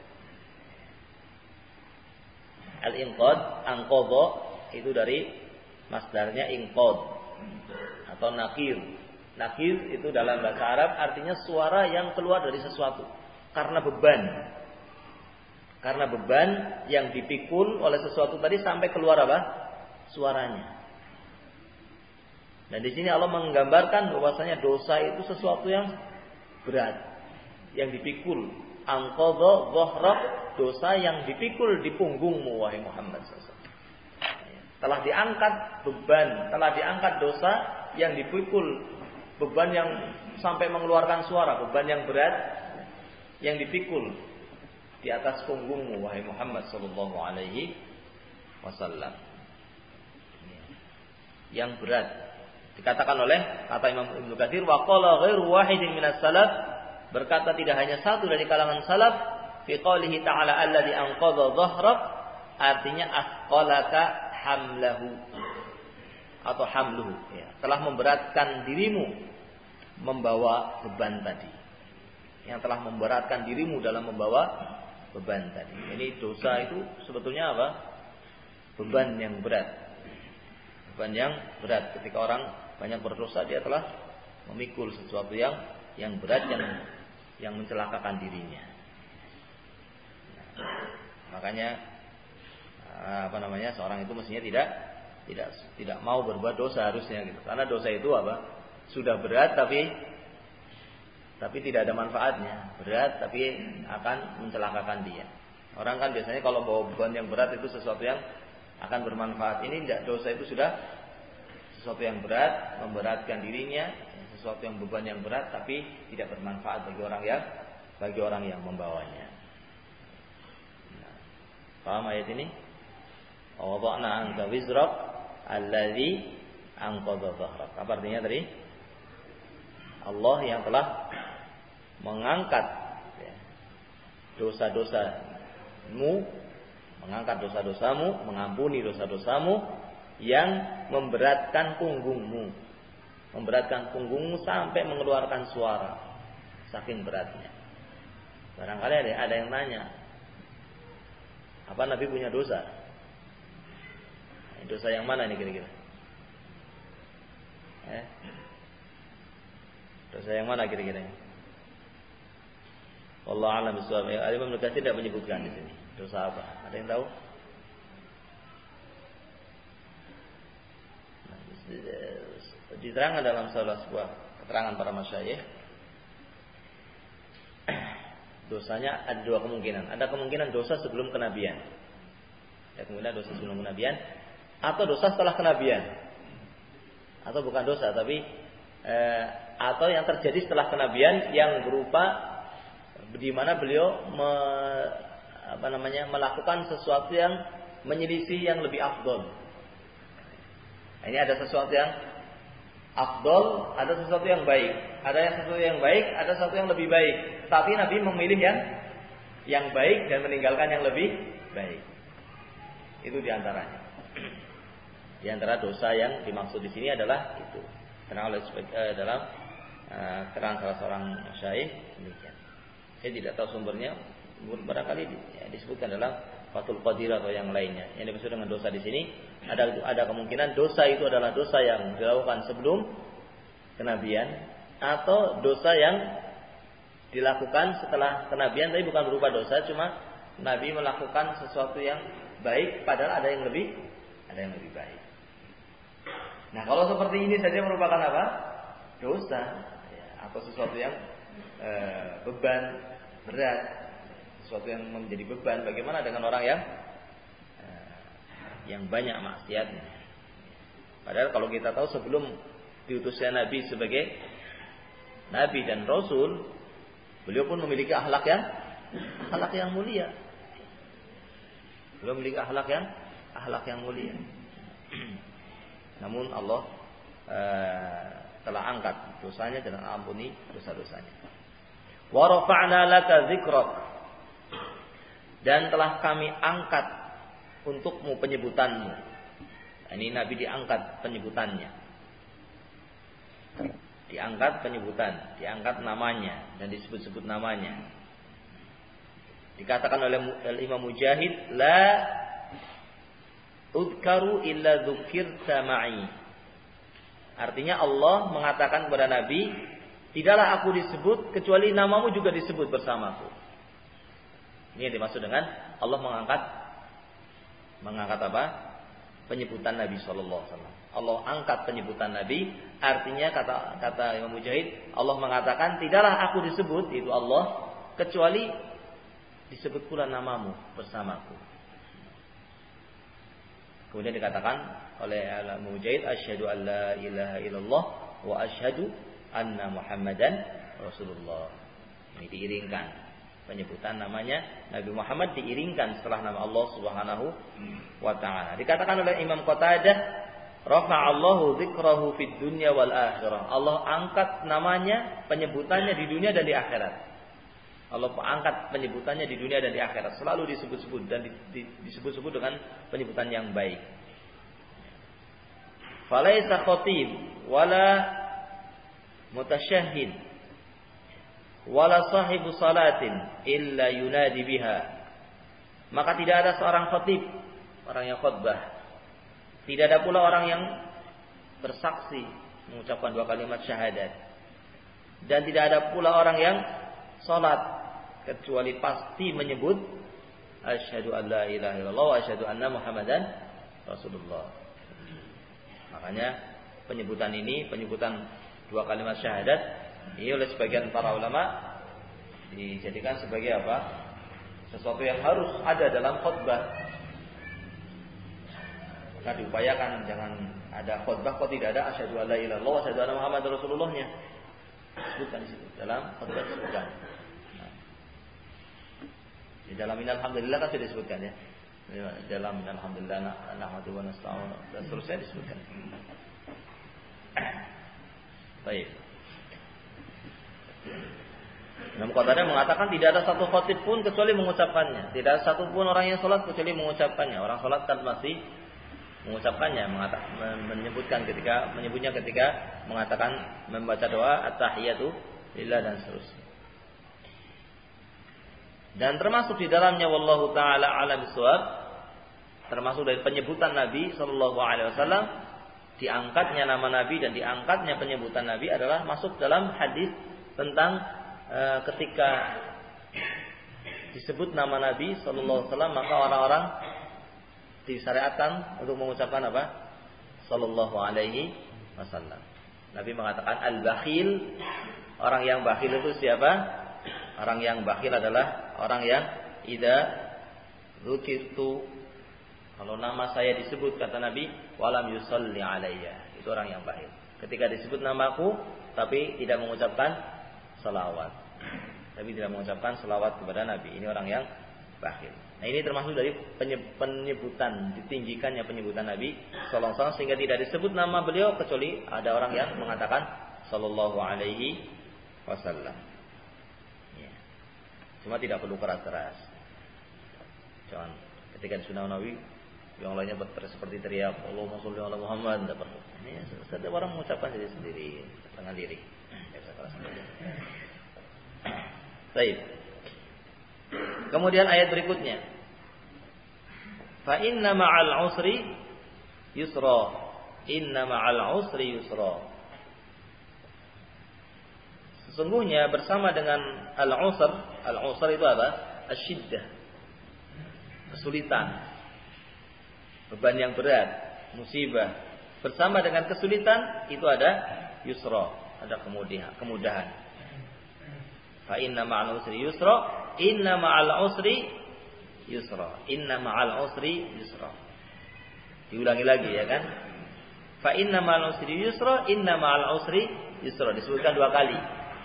Al-inqadh, angqadha itu dari masdarnya inqadh atau nakir. Nakir itu dalam bahasa Arab artinya suara yang keluar dari sesuatu karena beban. Karena beban yang dipikul oleh sesuatu tadi sampai keluar apa? Suaranya. Dan di sini Allah menggambarkan bahwasanya dosa itu sesuatu yang berat, yang dipikul. Anqadha dhahrak, dosa yang dipikul di punggungmu wahai Muhammad SAW. Telah diangkat beban, telah diangkat dosa yang dipikul, beban yang sampai mengeluarkan suara, beban yang berat yang dipikul di atas punggungmu wahai Muhammad sallallahu alaihi wasallam. Yang berat. Dikatakan oleh kata Imam Ibnu Katsir, wa qala ghairu wahidin minas salaf, berkata tidak hanya satu dari kalangan salaf, fi qoulihi ta'ala alladzi anqadha dhahrak, artinya asqalaka hamlahu atau hamluhu, ya, telah memberatkan dirimu membawa beban tadi. Yang telah memberatkan dirimu dalam membawa beban tadi. Ini dosa itu sebetulnya apa? Beban yang berat. Beban yang berat. Ketika orang banyak berdosa, dia telah memikul sesuatu yang berat, yang mencelakakan dirinya. Nah, makanya seorang itu mestinya tidak mau berbuat dosa harusnya gitu. Karena dosa itu apa? Sudah berat tapi tidak ada manfaatnya. Berat tapi akan mencelakakan dia. Orang kan biasanya kalau bawa beban yang berat itu sesuatu yang akan bermanfaat. Ini tidak, dosa itu sudah sesuatu yang berat, memberatkan dirinya, sesuatu yang beban yang berat tapi tidak bermanfaat bagi orang yang membawanya. Nah, paham ayat ini? Wa wada'na 'anka wizrak alladzi anqadha dhahrak. Apa artinya tadi? Allah yang telah mengangkat dosa-dosamu, mengangkat dosa-dosamu, mengampuni dosa-dosamu yang memberatkan punggungmu. Memberatkan punggungmu sampai mengeluarkan suara. Saking beratnya. Barangkali ada yang nanya, Apa Nabi punya dosa? Dosa yang mana ini kira-kira? Dosa yang mana kira-kira? Wallahu a'lam bishawab. Imam Ibnu Katsir tidak menyebutkan di sini. Dosa apa? Ada yang tahu? Diterangkan dalam salah sebuah keterangan para masyayikh, dosanya ada dua kemungkinan. Ada kemungkinan dosa sebelum kenabian. Ada kemungkinan dosa sebelum kenabian atau dosa setelah kenabian. Atau bukan dosa tapi atau yang terjadi setelah kenabian yang berupa di mana beliau melakukan sesuatu yang menyelisih yang lebih afdol. Ini ada sesuatu yang afdol, ada sesuatu yang baik. Ada yang sesuatu yang baik, ada sesuatu yang lebih baik. Tapi Nabi memilih yang baik dan meninggalkan yang lebih baik. Itu diantaranya. Di antara dosa yang dimaksud di sini adalah itu. Karena oleh dalam keterangan salah seorang syekh demikian. Saya tidak tahu sumbernya, barangkali disebutkan dalam Fathul Qadir atau yang lainnya. Yang dimaksud dengan dosa di sini ada kemungkinan dosa itu adalah dosa yang dilakukan sebelum kenabian atau dosa yang dilakukan setelah kenabian, tapi bukan berupa dosa, cuma Nabi melakukan sesuatu yang baik padahal ada yang lebih baik. Nah, kalau seperti ini saja merupakan apa? Dosa, atau sesuatu yang beban berat, sesuatu yang menjadi beban. Bagaimana dengan orang yang banyak maksiatnya? Padahal kalau kita tahu sebelum diutusnya Nabi sebagai Nabi dan Rasul, beliau pun memiliki akhlak yang mulia. Beliau memiliki akhlak yang mulia. Namun Allah telah angkat dosanya dan ampuni dosa-dosanya. Wa rafa'na laka dzikrak, dan telah kami angkat untukmu penyebutanmu. Ini Nabi diangkat penyebutannya. Diangkat namanya dan disebut-sebut namanya. Dikatakan oleh Imam Mujahid, la udkaru illa dzukirta ma'i. Artinya Allah mengatakan kepada Nabi, tidaklah aku disebut kecuali namamu juga disebut bersamaku. Ini yang dimaksud dengan Allah mengangkat apa? Penyebutan Nabi sallallahu alaihi wasallam. Allah angkat penyebutan Nabi, artinya kata Imam Mujahid, Allah mengatakan tidaklah aku disebut, itu Allah, kecuali disebut pula namamu bersamaku. Kemudian dikatakan oleh Imam Mujahid, asyhadu an la ilaha illallah wa asyhadu anna Muhammadan Rasulullah. Ini diiringkan penyebutan namanya Nabi Muhammad, diiringkan setelah nama Allah Subhanahu wa taala. Dikatakan oleh Imam Qatadah, rafa'allahu dzikrahu fid dunya wal akhirah. Allah angkat namanya, penyebutannya di dunia dan di akhirat. Allah angkat penyebutannya di dunia dan di akhirat, selalu disebut-sebut dan disebut-sebut dengan penyebutan yang baik. Falaisa khatib wala mutasyahhid wala sahibu salatin illa yunadi biha. Maka tidak ada seorang khatib, orang yang khutbah. Tidak ada pula orang yang bersaksi mengucapkan dua kalimat syahadat. Dan tidak ada pula orang yang salat kecuali pasti menyebut asyhadu an la ilaha illallah wa asyhadu anna Muhammadan Rasulullah. Makanya penyebutan dua kalimat syahadat ini oleh sebagian para ulama dijadikan sebagai apa? Sesuatu yang harus ada dalam khutbah. Maka diupayakan jangan ada khutbah kok tidak ada asyhadu an la ilaha illallah wa asyhadu anna Muhammadar Rasulullahnya. Disebutkan di situ dalam khutbah disebutkan. Di dalam alhamdulillah kan sudah disebutkan ya. Dalam alhamdulillah nahmadu wa nasta'inu dan seterusnya disebutkan. Baik. Imam Qatadah mengatakan tidak ada satu khatib pun kecuali mengucapkannya. Tidak ada satu pun orang yang sholat kecuali mengucapkannya. Orang sholat kan masih mengucapkannya, menyebutnya ketika mengatakan membaca doa at-tahiyatu lillah dan seterusnya. Dan termasuk di dalamnya wallahu taala alam bisawab, termasuk dari penyebutan Nabi sallallahu alaihi wasallam, diangkatnya nama Nabi dan diangkatnya penyebutan Nabi adalah masuk dalam hadis tentang ketika disebut nama Nabi sallallahu alaihi wasallam maka orang-orang disyariatkan untuk mengucapkan apa? Sallallahu alaihi wasallam. Nabi mengatakan al-bakhil, orang yang bakhil itu siapa? Orang yang bakhil adalah orang yang idza dzukirtu, kalau nama saya disebut kata Nabi, walam yusalli alayya, itu orang yang bakhil. Ketika disebut namaku tapi tidak mengucapkan salawat. Tapi tidak mengucapkan salawat kepada Nabi, ini orang yang bakhil. Nah, ini termasuk dari penyebutan, ditinggikannya penyebutan Nabi sallallahu alaihi wasallam sehingga tidak disebut nama beliau kecuali ada orang yang mengatakan sallallahu alaihi wasallam. Cuma tidak perlu keras-keras. Jangan ketika di Sunnah Nawawi yang lainnya seperti teriak Allahumma sholli ala Muhammad, tidak perlu. Ini setiap orang mengucapkan sendiri dengan diri. Tidak usah keras-keras. Baik. Kemudian ayat berikutnya. Fa inna ma'al usri yusra. Inna ma'al usri yusra. Sesungguhnya bersama dengan al-usr itu apa? Asyiddah. Kesulitan. Beban yang berat, musibah. Bersama dengan kesulitan itu ada yusra, ada kemudahan. Fa inna ma'al usri yusra, inna ma'al usri yusra. Inna ma'al usri yusra. Diulangi lagi ya kan? Fa inna ma'al usri yusra, inna ma'al usri yusra. Disebutkan 2 kali.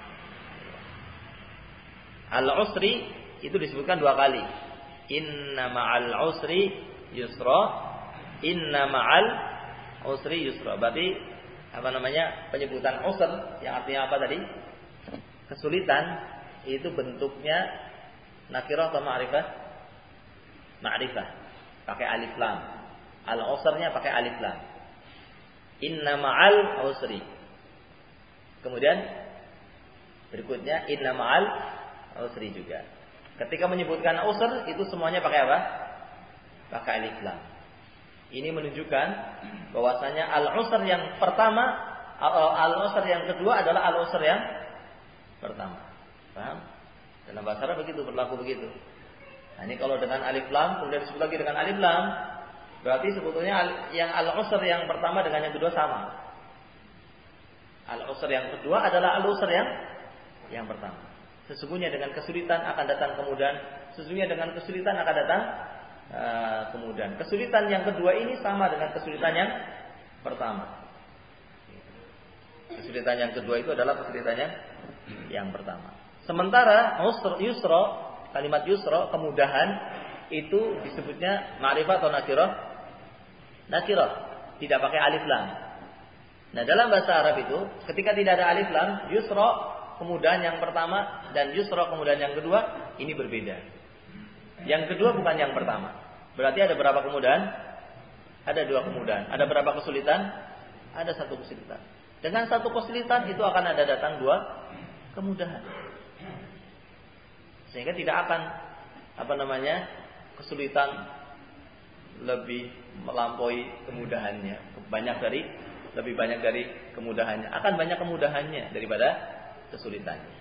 Al-usri itu disebutkan 2 kali. Inna ma'al usri yusra, inna ma'al usri yusra. Berarti apa namanya? Penyebutan usr yang artinya apa tadi? Kesulitan itu bentuknya nakirah atau ma'rifah? Ma'rifah. Pakai alif lam. Al-usrnya pakai alif lam. Inna ma'al usri. Kemudian berikutnya inna ma'al usri juga. Ketika menyebutkan usr itu semuanya pakai apa? Pakai alif lam. Ini menunjukkan bahwasanya al-usr yang pertama, al-usr yang kedua adalah al-usr yang pertama. Paham? Dalam bahasa Arab begitu, berlaku begitu. Nah, ini kalau dengan alif lam kemudian disebut lagi dengan alif lam, berarti sebetulnya yang al-usr yang pertama dengan yang kedua sama. Al-usr yang kedua adalah al-usr yang pertama. Sesungguhnya dengan kesulitan akan datang kemudahan. Sesungguhnya dengan kesulitan akan datang kemudahan. Kesulitan yang kedua ini sama dengan kesulitan yang pertama. Kesulitan yang kedua itu adalah kesulitan yang pertama. Sementara yusra, kalimat yusra, kemudahan itu disebutnya ma'rifah atau nakirah? Nakirah, tidak pakai alif lam. Nah, dalam bahasa Arab itu ketika tidak ada alif lam, yusra kemudahan yang pertama dan yusra kemudahan yang kedua ini berbeda. Yang kedua bukan yang pertama. Berarti ada berapa kemudahan? Ada 2 kemudahan. Ada berapa kesulitan? Ada 1 kesulitan. Dengan 1 kesulitan itu akan ada datang 2 kemudahan. Sehingga tidak akan kesulitan lebih melampaui kemudahannya. Lebih banyak dari kemudahannya. Akan banyak kemudahannya daripada kesulitannya.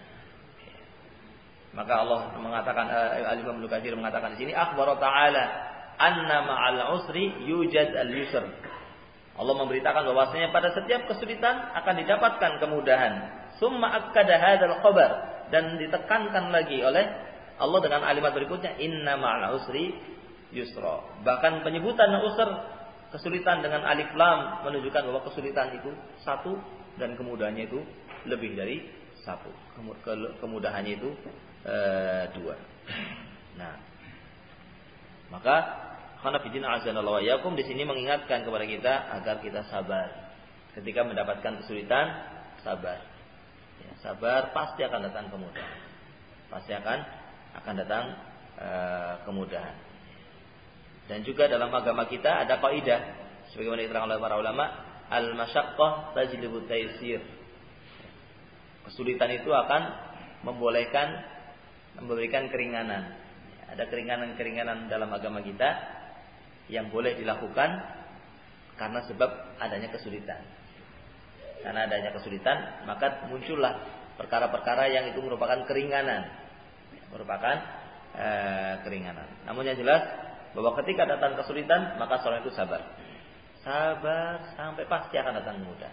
Maka Allah mengatakan, Al-Imam Ibnu Katsir mengatakan di sini, akhbara ta'ala anna ma'al usri yujad al-yusr. Allah memberitakan bahwasanya pada setiap kesulitan akan didapatkan kemudahan. Summa akkada hadzal khabar, dan ditekankan lagi oleh Allah dengan kalimat berikutnya, inna ma'al usri yusra. Bahkan penyebutan usr, kesulitan dengan alif lam menunjukkan bahwa kesulitan itu 1 dan kemudahannya itu lebih dari 1. Kemudahannya itu 2. Nah, maka khana fillah azanallahu wa iyyakum di sini mengingatkan kepada kita agar kita sabar ketika mendapatkan kesulitan. Sabar. Ya, sabar, pasti akan datang kemudahan. Pasti akan datang kemudahan. Dan juga dalam agama kita ada kaidah sebagaimana diterangkan oleh para ulama, al-masyaqqah tajlibu taysir. Kesulitan itu akan membolehkan memberikan keringanan. Ada keringanan-keringanan dalam agama kita yang boleh dilakukan karena sebab adanya kesulitan. Karena adanya kesulitan, maka muncullah perkara-perkara yang itu merupakan keringanan. Keringanan. Namun yang jelas bahwa ketika datang kesulitan, maka seorang itu sabar. Sabar sampai pasti akan datang mudah.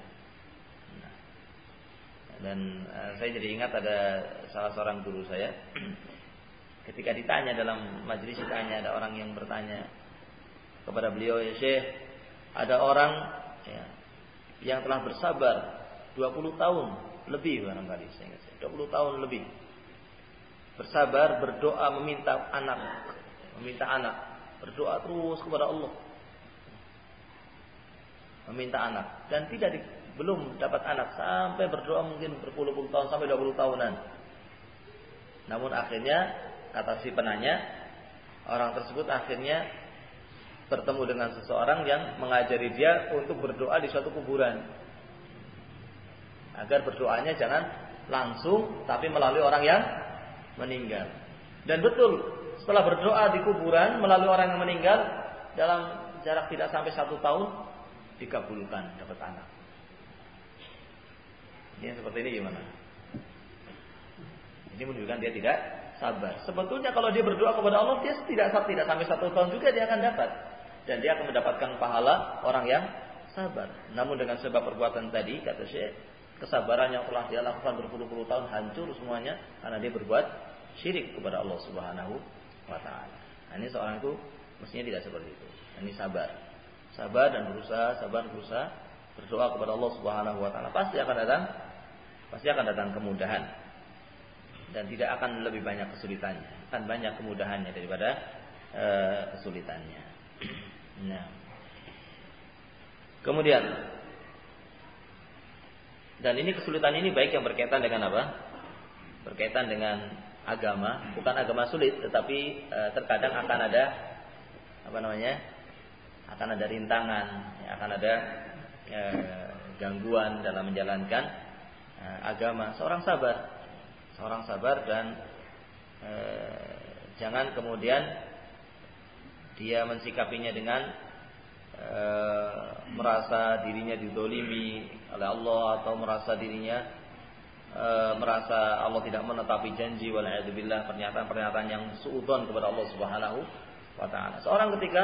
Dan saya jadi ingat ada salah seorang guru saya. Ketika ditanya dalam majelis, ada orang yang bertanya kepada beliau, ya Syekh, ada orang yang telah bersabar 20 tahun lebih barangkali, saya ingat 20 tahun lebih. Bersabar, berdoa, meminta anak, berdoa terus kepada Allah. Meminta anak dan belum dapat anak sampai berdoa mungkin berpuluh-puluh tahun sampai 20 tahunan. Namun akhirnya kata si penanya, orang tersebut akhirnya bertemu dengan seseorang yang mengajari dia untuk berdoa di suatu kuburan. Agar berdoanya jangan langsung tapi melalui orang yang meninggal. Dan betul, setelah berdoa di kuburan melalui orang yang meninggal, dalam jarak tidak sampai 1 tahun dikabulkan, dapat anak. Ini seperti ini gimana? Ini menunjukkan dia tidak sabar. Sebetulnya kalau dia berdoa kepada Allah, dia tidak sampai 1 tahun juga dia akan dapat. Dan dia akan mendapatkan pahala orang yang sabar. Namun dengan sebab perbuatan tadi, kata Syekh, kesabaran yang telah dia lakukan berpuluh-puluh tahun hancur semuanya karena dia berbuat syirik kepada Allah Subhanahu wa taala. Nah, ini seorang itu mestinya tidak seperti itu. Ini sabar dan berusaha berdoa kepada Allah Subhanahu wa taala. Pasti akan datang kemudahan. Dan tidak akan lebih banyak kesulitannya, akan banyak kemudahannya daripada kesulitannya. Nah. Kemudian, dan ini kesulitan ini baik yang berkaitan dengan apa? Berkaitan dengan agama, bukan agama sulit, tetapi terkadang akan ada akan ada rintangan, akan ada gangguan dalam menjalankan agama. Seorang sabar dan jangan kemudian dia mensikapinya dengan merasa dirinya dizalimi oleh Allah, atau merasa dirinya merasa Allah tidak menetapi janji, wala'adzubillah, pernyataan-pernyataan yang suudzon kepada Allah Subhanahu wa taala. Seorang ketika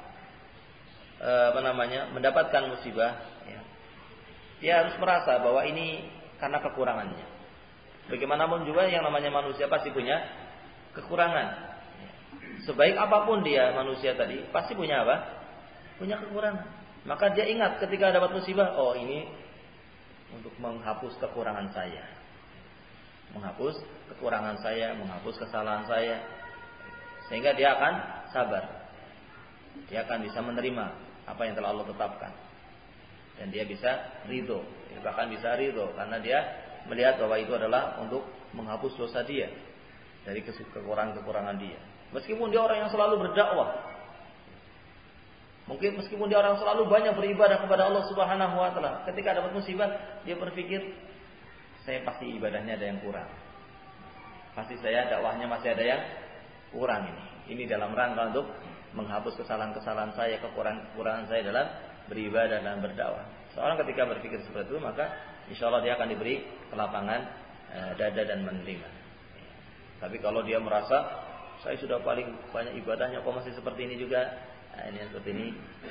mendapatkan musibah, dia harus merasa bahwa ini karena kekurangannya. Bagaimanapun juga yang namanya manusia pasti punya kekurangan. Sebaik apapun dia manusia tadi, pasti punya apa? Punya kekurangan. Maka dia ingat ketika dapat musibah, oh ini untuk menghapus kekurangan saya. Menghapus kekurangan saya, menghapus kesalahan saya. Sehingga dia akan sabar. Dia akan bisa menerima apa yang telah Allah tetapkan. Dan dia bisa ridho. Bahkan bisa ridho karena dia melihat bahwa itu adalah untuk menghapus dosa dia dari kekurangan-kekurangan dia. Meskipun dia orang yang selalu berdakwah, mungkin meskipun dia orang selalu banyak beribadah kepada Allah Subhanahu wa taala, ketika dapat musibah dia berpikir, saya pasti ibadahnya ada yang kurang. Pasti saya dakwahnya masih ada yang kurang ini. Ini dalam rangka untuk menghapus kesalahan-kesalahan saya, kekurangan saya dalam beribadah dan berdakwah. Seorang ketika berpikir seperti itu, maka insya Allah dia akan diberi kelapangan dada dan menerima. Tapi kalau dia merasa saya sudah paling banyak ibadahnya, kok masih seperti ini juga, ini seperti ini,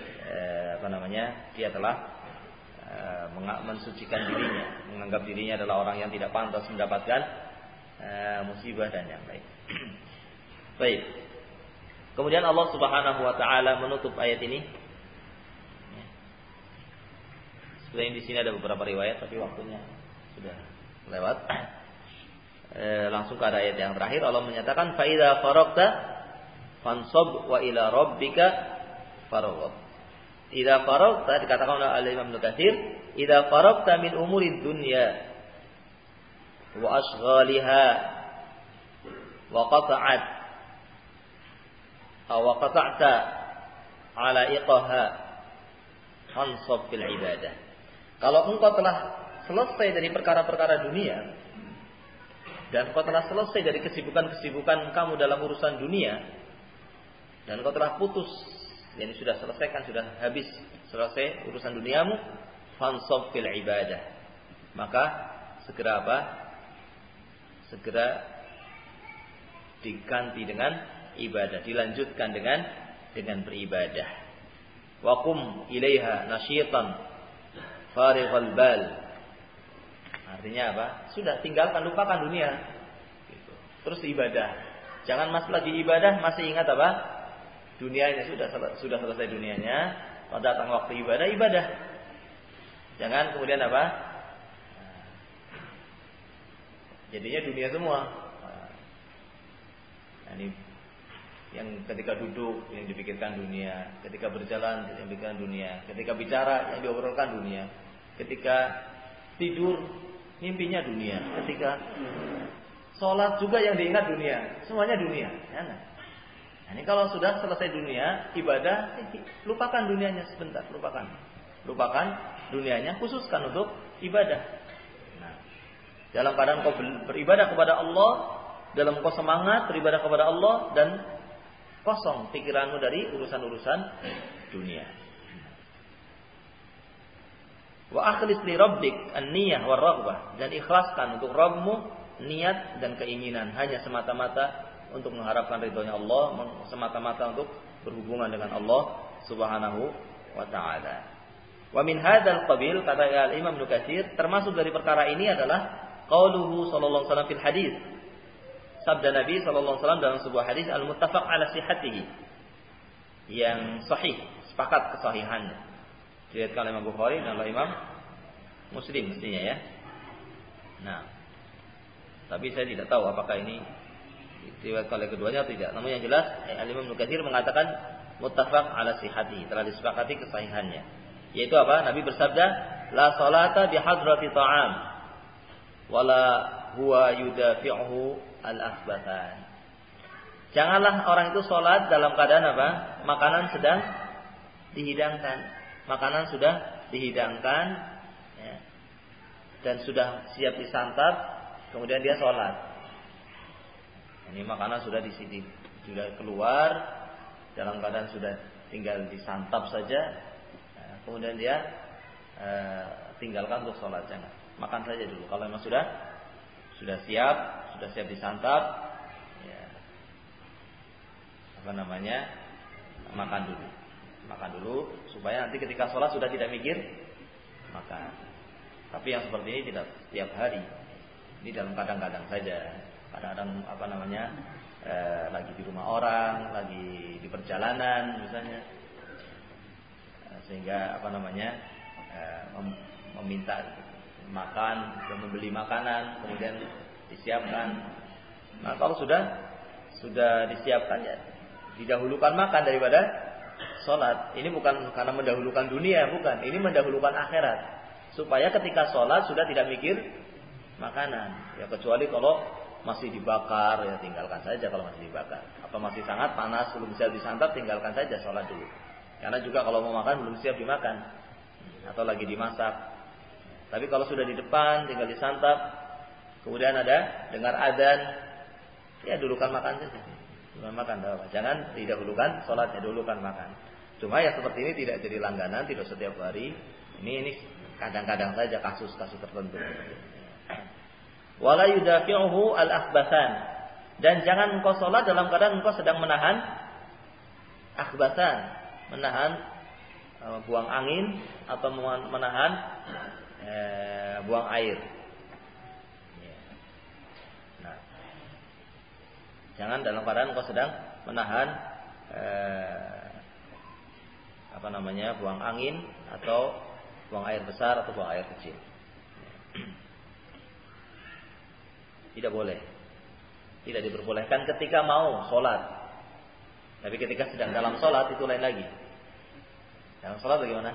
dia telah mensucikan dirinya, menganggap dirinya adalah orang yang tidak pantas mendapatkan musibah dan yang lain. Baik. Kemudian Allah Subhanahu wa taala menutup ayat ini. Sebenarnya di sini ada beberapa riwayat tapi waktunya sudah lewat. Langsung ke ayat yang terakhir, Allah menyatakan fa idza faragta fansab wa ila rabbika farghab. Idza faragta, dikatakan oleh Imam Ibnu Katsir, idza faragta min umuri dunya wa ashghaliha wa qata'ta ala iqaha fansab fil ibadah. Kalau engkau telah selesai dari perkara-perkara dunia dan kau telah selesai dari kesibukan-kesibukan kamu dalam urusan dunia, dan kau telah putus, yani sudah selesaikan, sudah habis selesai urusan duniamu, fansab fil ibadah, maka segera apa? Segera diganti dengan ibadah, dilanjutkan dengan beribadah. Wa qum ilaiha nasyitan farighal bal. Artinya apa? Sudah, tinggalkan, lupakan dunia. Gitu. Terus ibadah. Jangan masih lagi ibadah, masih ingat apa? Dunianya sudah selesai dunianya. Pada datang waktu ibadah. Jangan kemudian apa? Jadinya dunia semua. Nah, ini yang ketika duduk yang dipikirkan dunia, ketika berjalan yang dipikirkan dunia, ketika bicara yang diobrolkan dunia, ketika tidur mimpinya dunia, ketika sholat juga yang diingat dunia, semuanya dunia. Jangan. Nah, ini kalau sudah selesai dunia, ibadah, lupakan dunianya sebentar, lupakan dunianya, khususkan untuk ibadah. Nah, dalam keadaan kau beribadah kepada Allah, dalam kau semangat beribadah kepada Allah, dan kosong pikiranmu dari urusan-urusan dunia. Wa akhlis li rabbik an-niyah war raghbah, dan ikhlaskan untuk Rabbmu niat dan keinginan, hanya semata-mata untuk mengharapkan ridhonya Allah, semata-mata untuk berhubungan dengan Allah Subhanahu wa taala. Wa min hadzal qabil, kata Imam Ibnu Katsir, termasuk dari perkara ini adalah qauluhu sallallahu alaihi wasallam fil hadis. Sabda Nabi sallallahu alaihi wasallam dalam sebuah hadis al-muttafaq ala sihhatihi, yang sahih, sepakat kesahihannya. Diriwayatkan oleh Imam Bukhari dan oleh Imam Muslim mestinya ya. Nah, tapi saya tidak tahu apakah ini diriwayatkan oleh keduanya atau tidak. Namun yang jelas Imam Ibnu Katsir mengatakan muttafaq ala sihhatihi, telah disepakati kesahihannya. Yaitu apa? Nabi bersabda, la salata bi hadrati ta'am wala huwa yudafi'uhu al-akhbatan. Janganlah orang itu sholat dalam keadaan apa? Makanan sedang dihidangkan. Makanan sudah dihidangkan ya, dan sudah siap disantap, kemudian dia sholat. Ini makanan sudah di sini, sudah keluar, dalam keadaan sudah tinggal disantap saja, kemudian dia tinggalkan untuk sholat. Jangan, makan saja dulu. Kalau memang sudah siap disantap, ya, makan dulu supaya nanti ketika sholat sudah tidak mikir makan. Tapi yang seperti ini tidak setiap hari, ini dalam kadang-kadang saja. Kadang-kadang lagi di rumah orang, lagi di perjalanan misalnya, sehingga meminta makan dan membeli makanan, kemudian disiapkan. Nah, kalau sudah disiapkan, ya didahulukan makan daripada sholat. Ini bukan karena mendahulukan dunia, bukan. Ini mendahulukan akhirat, supaya ketika sholat sudah tidak mikir makanan. Ya kecuali kalau masih dibakar, ya tinggalkan saja kalau masih dibakar. Atau masih sangat panas belum bisa disantap, tinggalkan saja sholat dulu. Karena juga kalau mau makan belum siap dimakan, atau lagi dimasak. Tapi kalau sudah di depan tinggal disantap, kemudian ada dengar adzan, ya dulukan makan saja. Dulukan makan, jangan didahulukan sholatnya, dulukan makan. Cuma ya seperti ini tidak jadi langganan, tidak setiap hari. Ini kadang-kadang saja kasus-kasus tertentu. Wala yudafi'uhu al-akhbathan, dan jangan engkau sholat dalam keadaan engkau sedang menahan akhbathan, menahan buang angin atau menahan buang air. Nah, jangan dalam keadaan engkau sedang menahan buang angin atau buang air besar atau buang air kecil. Tidak boleh. Tidak diperbolehkan ketika mau sholat. Tapi ketika sedang dalam sholat itu lain lagi. Dalam sholat bagaimana?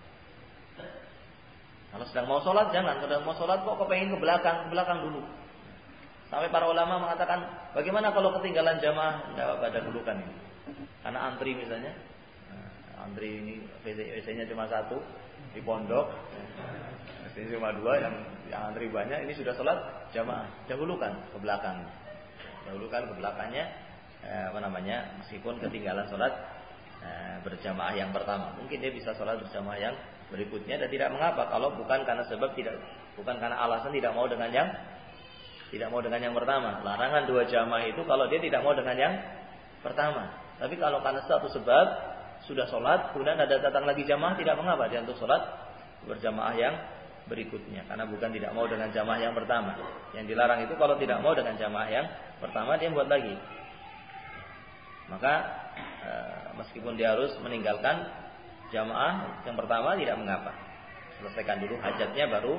Kalau sedang mau sholat jangan. Kalau mau sholat kok pengen ke belakang dulu. Sampai para ulama mengatakan, bagaimana kalau ketinggalan jamaah? Tidak apa-apa, dahulukan ini. Karena antri misalnya. antri ini WC-nya cuma satu di pondok, WC cuma dua, yang antri banyak, ini sudah sholat jamaah, dahulukan ke belakangnya, meskipun ketinggalan sholat berjamaah yang pertama, mungkin dia bisa sholat berjamaah yang berikutnya, dan tidak mengapa kalau bukan karena alasan tidak mau dengan yang pertama. Larangan 2 jamaah itu kalau dia tidak mau dengan yang pertama. Tapi kalau karena satu sebab sudah sholat, kemudian ada datang lagi jamaah, tidak mengapa dia untuk sholat berjamaah yang berikutnya, karena bukan tidak mau dengan jamaah yang pertama. Yang dilarang itu kalau tidak mau dengan jamaah yang pertama, dia buat lagi. Maka meskipun dia harus meninggalkan jamaah yang pertama, tidak mengapa. Selesaikan dulu hajatnya, baru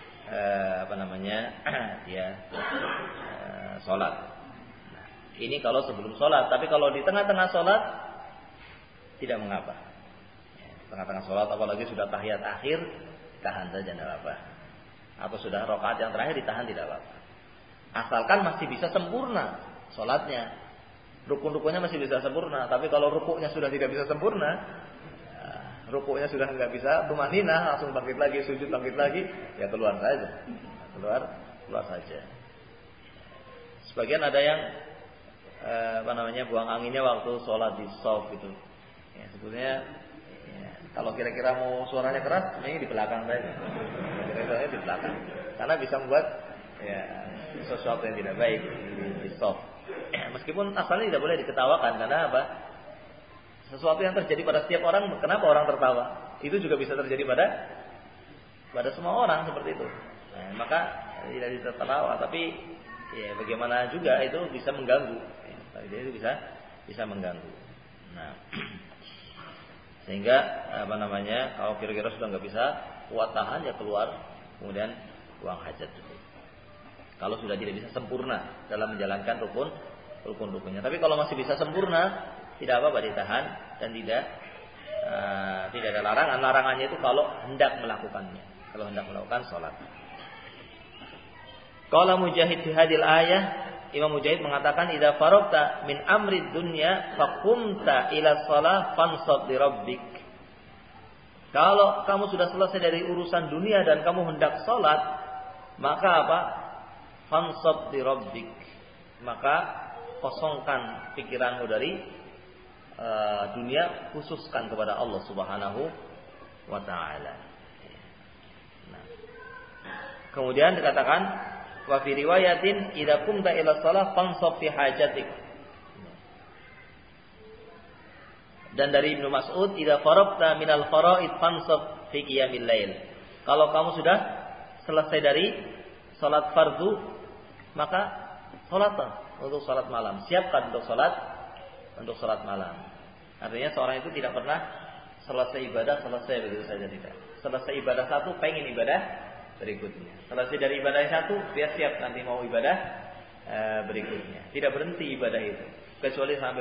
dia sholat. Nah, ini kalau sebelum sholat. Tapi kalau di tengah-tengah sholat, tidak mengapa. Tengah-tengah sholat, apalagi sudah tahiyat akhir, tahan saja, tidak apa. Atau sudah rakaat yang terakhir, ditahan, tidak apa. Asalkan masih bisa sempurna sholatnya, rukun-rukunnya masih bisa sempurna. Tapi kalau rukuknya sudah tidak bisa sempurna, rukuknya sudah nggak bisa tumaninah, langsung bangkit lagi, sujud bangkit lagi, ya keluar saja. Sebagian ada yang buang anginnya waktu sholat di shaf gitu. Ya, sebetulnya kalau kira-kira mau suaranya keras, ini di belakang saja. Kira-kira di belakang, karena bisa membuat sesuatu yang tidak baik di shaf. Meskipun asalnya tidak boleh diketawakan, karena apa? Sesuatu yang terjadi pada setiap orang, kenapa orang tertawa? Itu juga bisa terjadi pada semua orang seperti itu. Nah, maka tidak ditertawa, tapi bagaimana juga itu bisa mengganggu. Itu bisa mengganggu. Nah, sehingga kalau kira-kira sudah nggak bisa kuat tahan, ya keluar, kemudian buang hajat dulu. Kalau sudah tidak bisa sempurna dalam menjalankan rukun-rukunnya. Tapi kalau masih bisa sempurna, tidak apa-apa ditahan, dan tidak ada larangan. Larangannya itu kalau hendak melakukannya, kalau hendak melakukan sholat. Qala Mujahid fi hadil ayah, Imam Mujahid mengatakan, idza faragta min amri dunya faqumta ila shalah fansab li rabbik. Kalau kamu sudah selesai dari urusan dunia dan kamu hendak sholat, maka apa? Fansab li rabbik. Maka kosongkan pikiranmu dari dunia, khususkan kepada Allah Subhanahu wa taala. Nah. Kemudian dikatakan, wa fi riwayatin idza qumta ila shalah fansab fi hajatik. Dan dari Ibnu Mas'ud, idza faragta minal fara'id fansab fi qiyamil lail. Kalau kamu sudah selesai dari salat fardu, maka salatlah untuk salat malam. Siapkan untuk salat malam. Artinya seorang itu tidak pernah selesai ibadah begitu saja, tidak. Selesai ibadah satu, pengen ibadah berikutnya. Selesai dari ibadah satu, dia siap nanti mau ibadah berikutnya. Tidak berhenti ibadah itu, kecuali sampai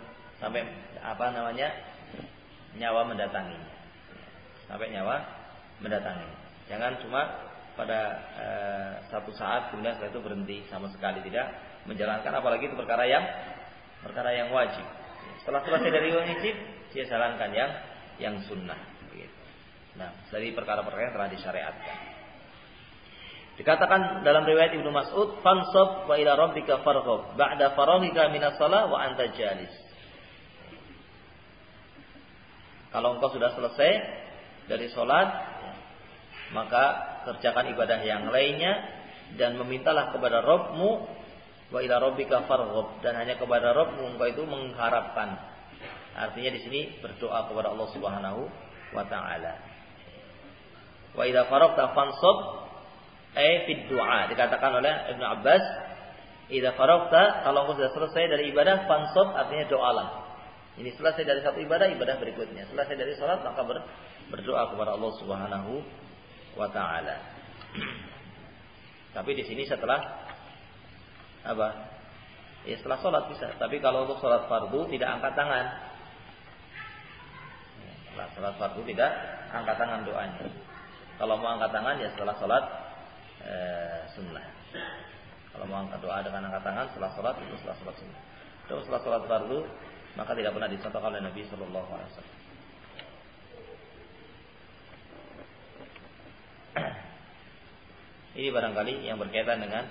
nyawa mendatanginya. Sampai nyawa mendatanginya. Jangan cuma pada satu saat kemudian setelah itu berhenti sama sekali, tidak menjalankan, apalagi itu perkara yang wajib. Setelah selesai dari wajib, dia jalankan yang sunnah. Nah, dari perkara-perkara yang telah disyariatkan. Dikatakan dalam riwayat Ibnu Mas'ud, fansab wa ila rabbika farghab ba'da faraghika minas shalah wa anta jalis. Kalau engkau sudah selesai dari sholat, maka kerjakan ibadah yang lainnya, dan memintalah kepada Rabbmu, wa ila rabbika farghab, dan hanya kepada Rabbmu engkau itu mengharapkan. Artinya di sini berdoa kepada Allah Subhanahu wa taala. Wa idza faragta fansab fid du'a. Dikatakan oleh Ibnu Abbas, idza faragta, kalau engkau sudah selesai dari ibadah, fansab artinya doalah. Ini selesai dari satu ibadah berikutnya. Selesai dari salat, maka berdoa kepada Allah Subhanahu wa taala. Tapi di sini setelah apa? Ya setelah sholat bisa. Tapi kalau untuk sholat fardu tidak angkat tangan. Setelah sholat fardu tidak angkat tangan doanya. Kalau mau angkat tangan ya setelah sholat sunnah. Kalau mau angkat doa dengan angkat tangan setelah sholat, itu setelah sholat sunnah. Terus setelah sholat fardu, maka tidak pernah dicontohkan oleh Nabi Sallallahu Alaihi Wasallam. Ini barangkali yang berkaitan dengan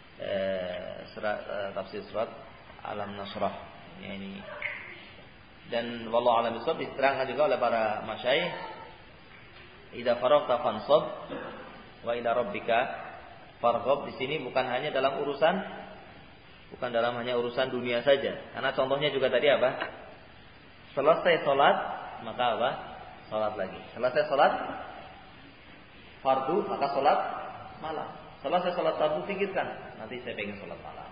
tafsir surat Al-Nasrah. Ya, ini. Dan wallahu a'lam bishawab diterangkan juga oleh para masyayikh, idza faragta fansab wa ila rabbika farghab. Di sini bukan hanya dalam urusan dunia saja. Karena contohnya juga tadi apa? Selesai salat maka apa? Salat lagi. Selesai salat fardu maka salat malam. Selesai salat fardu pikirkan, nanti saya pengen salat malam.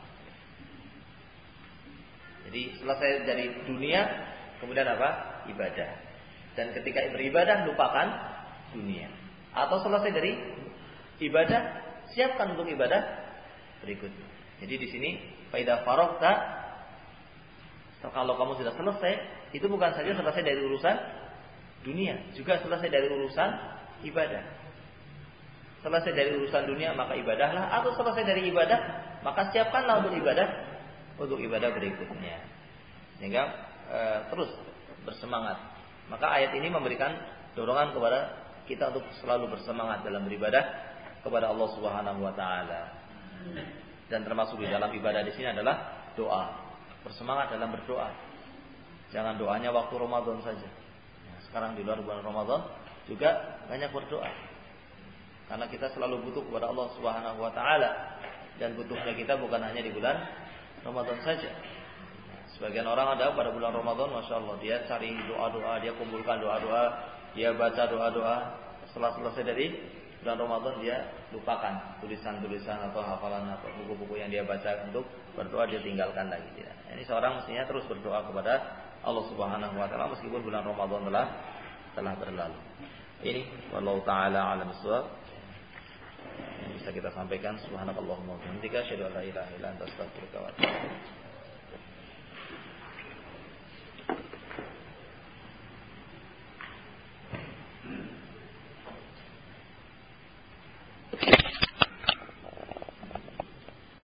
Jadi selesai dari dunia, kemudian apa? Ibadah. Dan ketika beribadah lupakan dunia. Atau selesai dari ibadah, siapkan untuk ibadah berikutnya. Jadi di sini faida faragta, kalau kamu sudah selesai, itu bukan saja selesai dari urusan dunia, juga selesai dari urusan ibadah. Selesai dari urusan dunia maka ibadahlah, atau selesai dari ibadah maka siapkanlah untuk ibadah berikutnya. Sehingga terus bersemangat. Maka ayat ini memberikan dorongan kepada kita untuk selalu bersemangat dalam beribadah kepada Allah Subhanahu wa taala. Dan termasuk di dalam ibadah di sini adalah doa. Bersemangat dalam berdoa. Jangan doanya waktu Ramadan saja. Sekarang di luar bulan Ramadan juga banyak berdoa. Karena kita selalu butuh kepada Allah Subhanahu wa taala, dan butuhnya kita bukan hanya di bulan Ramadan saja. Sebagian orang ada pada bulan Ramadan, masya Allah, dia cari doa-doa, dia kumpulkan doa-doa, dia baca doa-doa. Setelah selesai dari bulan Ramadan dia lupakan tulisan-tulisan atau hafalan atau buku-buku yang dia baca untuk berdoa, dia tinggalkan lagi. Ini seorang mestinya terus berdoa kepada Allah Subhanahu wa taala meskipun bulan Ramadan telah berlalu. Ini wallahu taala alam bissawab yang bisa kita sampaikan. Subhanakallahumma wa bihamdika asyhadu an la ilaha illa anta astaghfiruka wa atubu ilaik.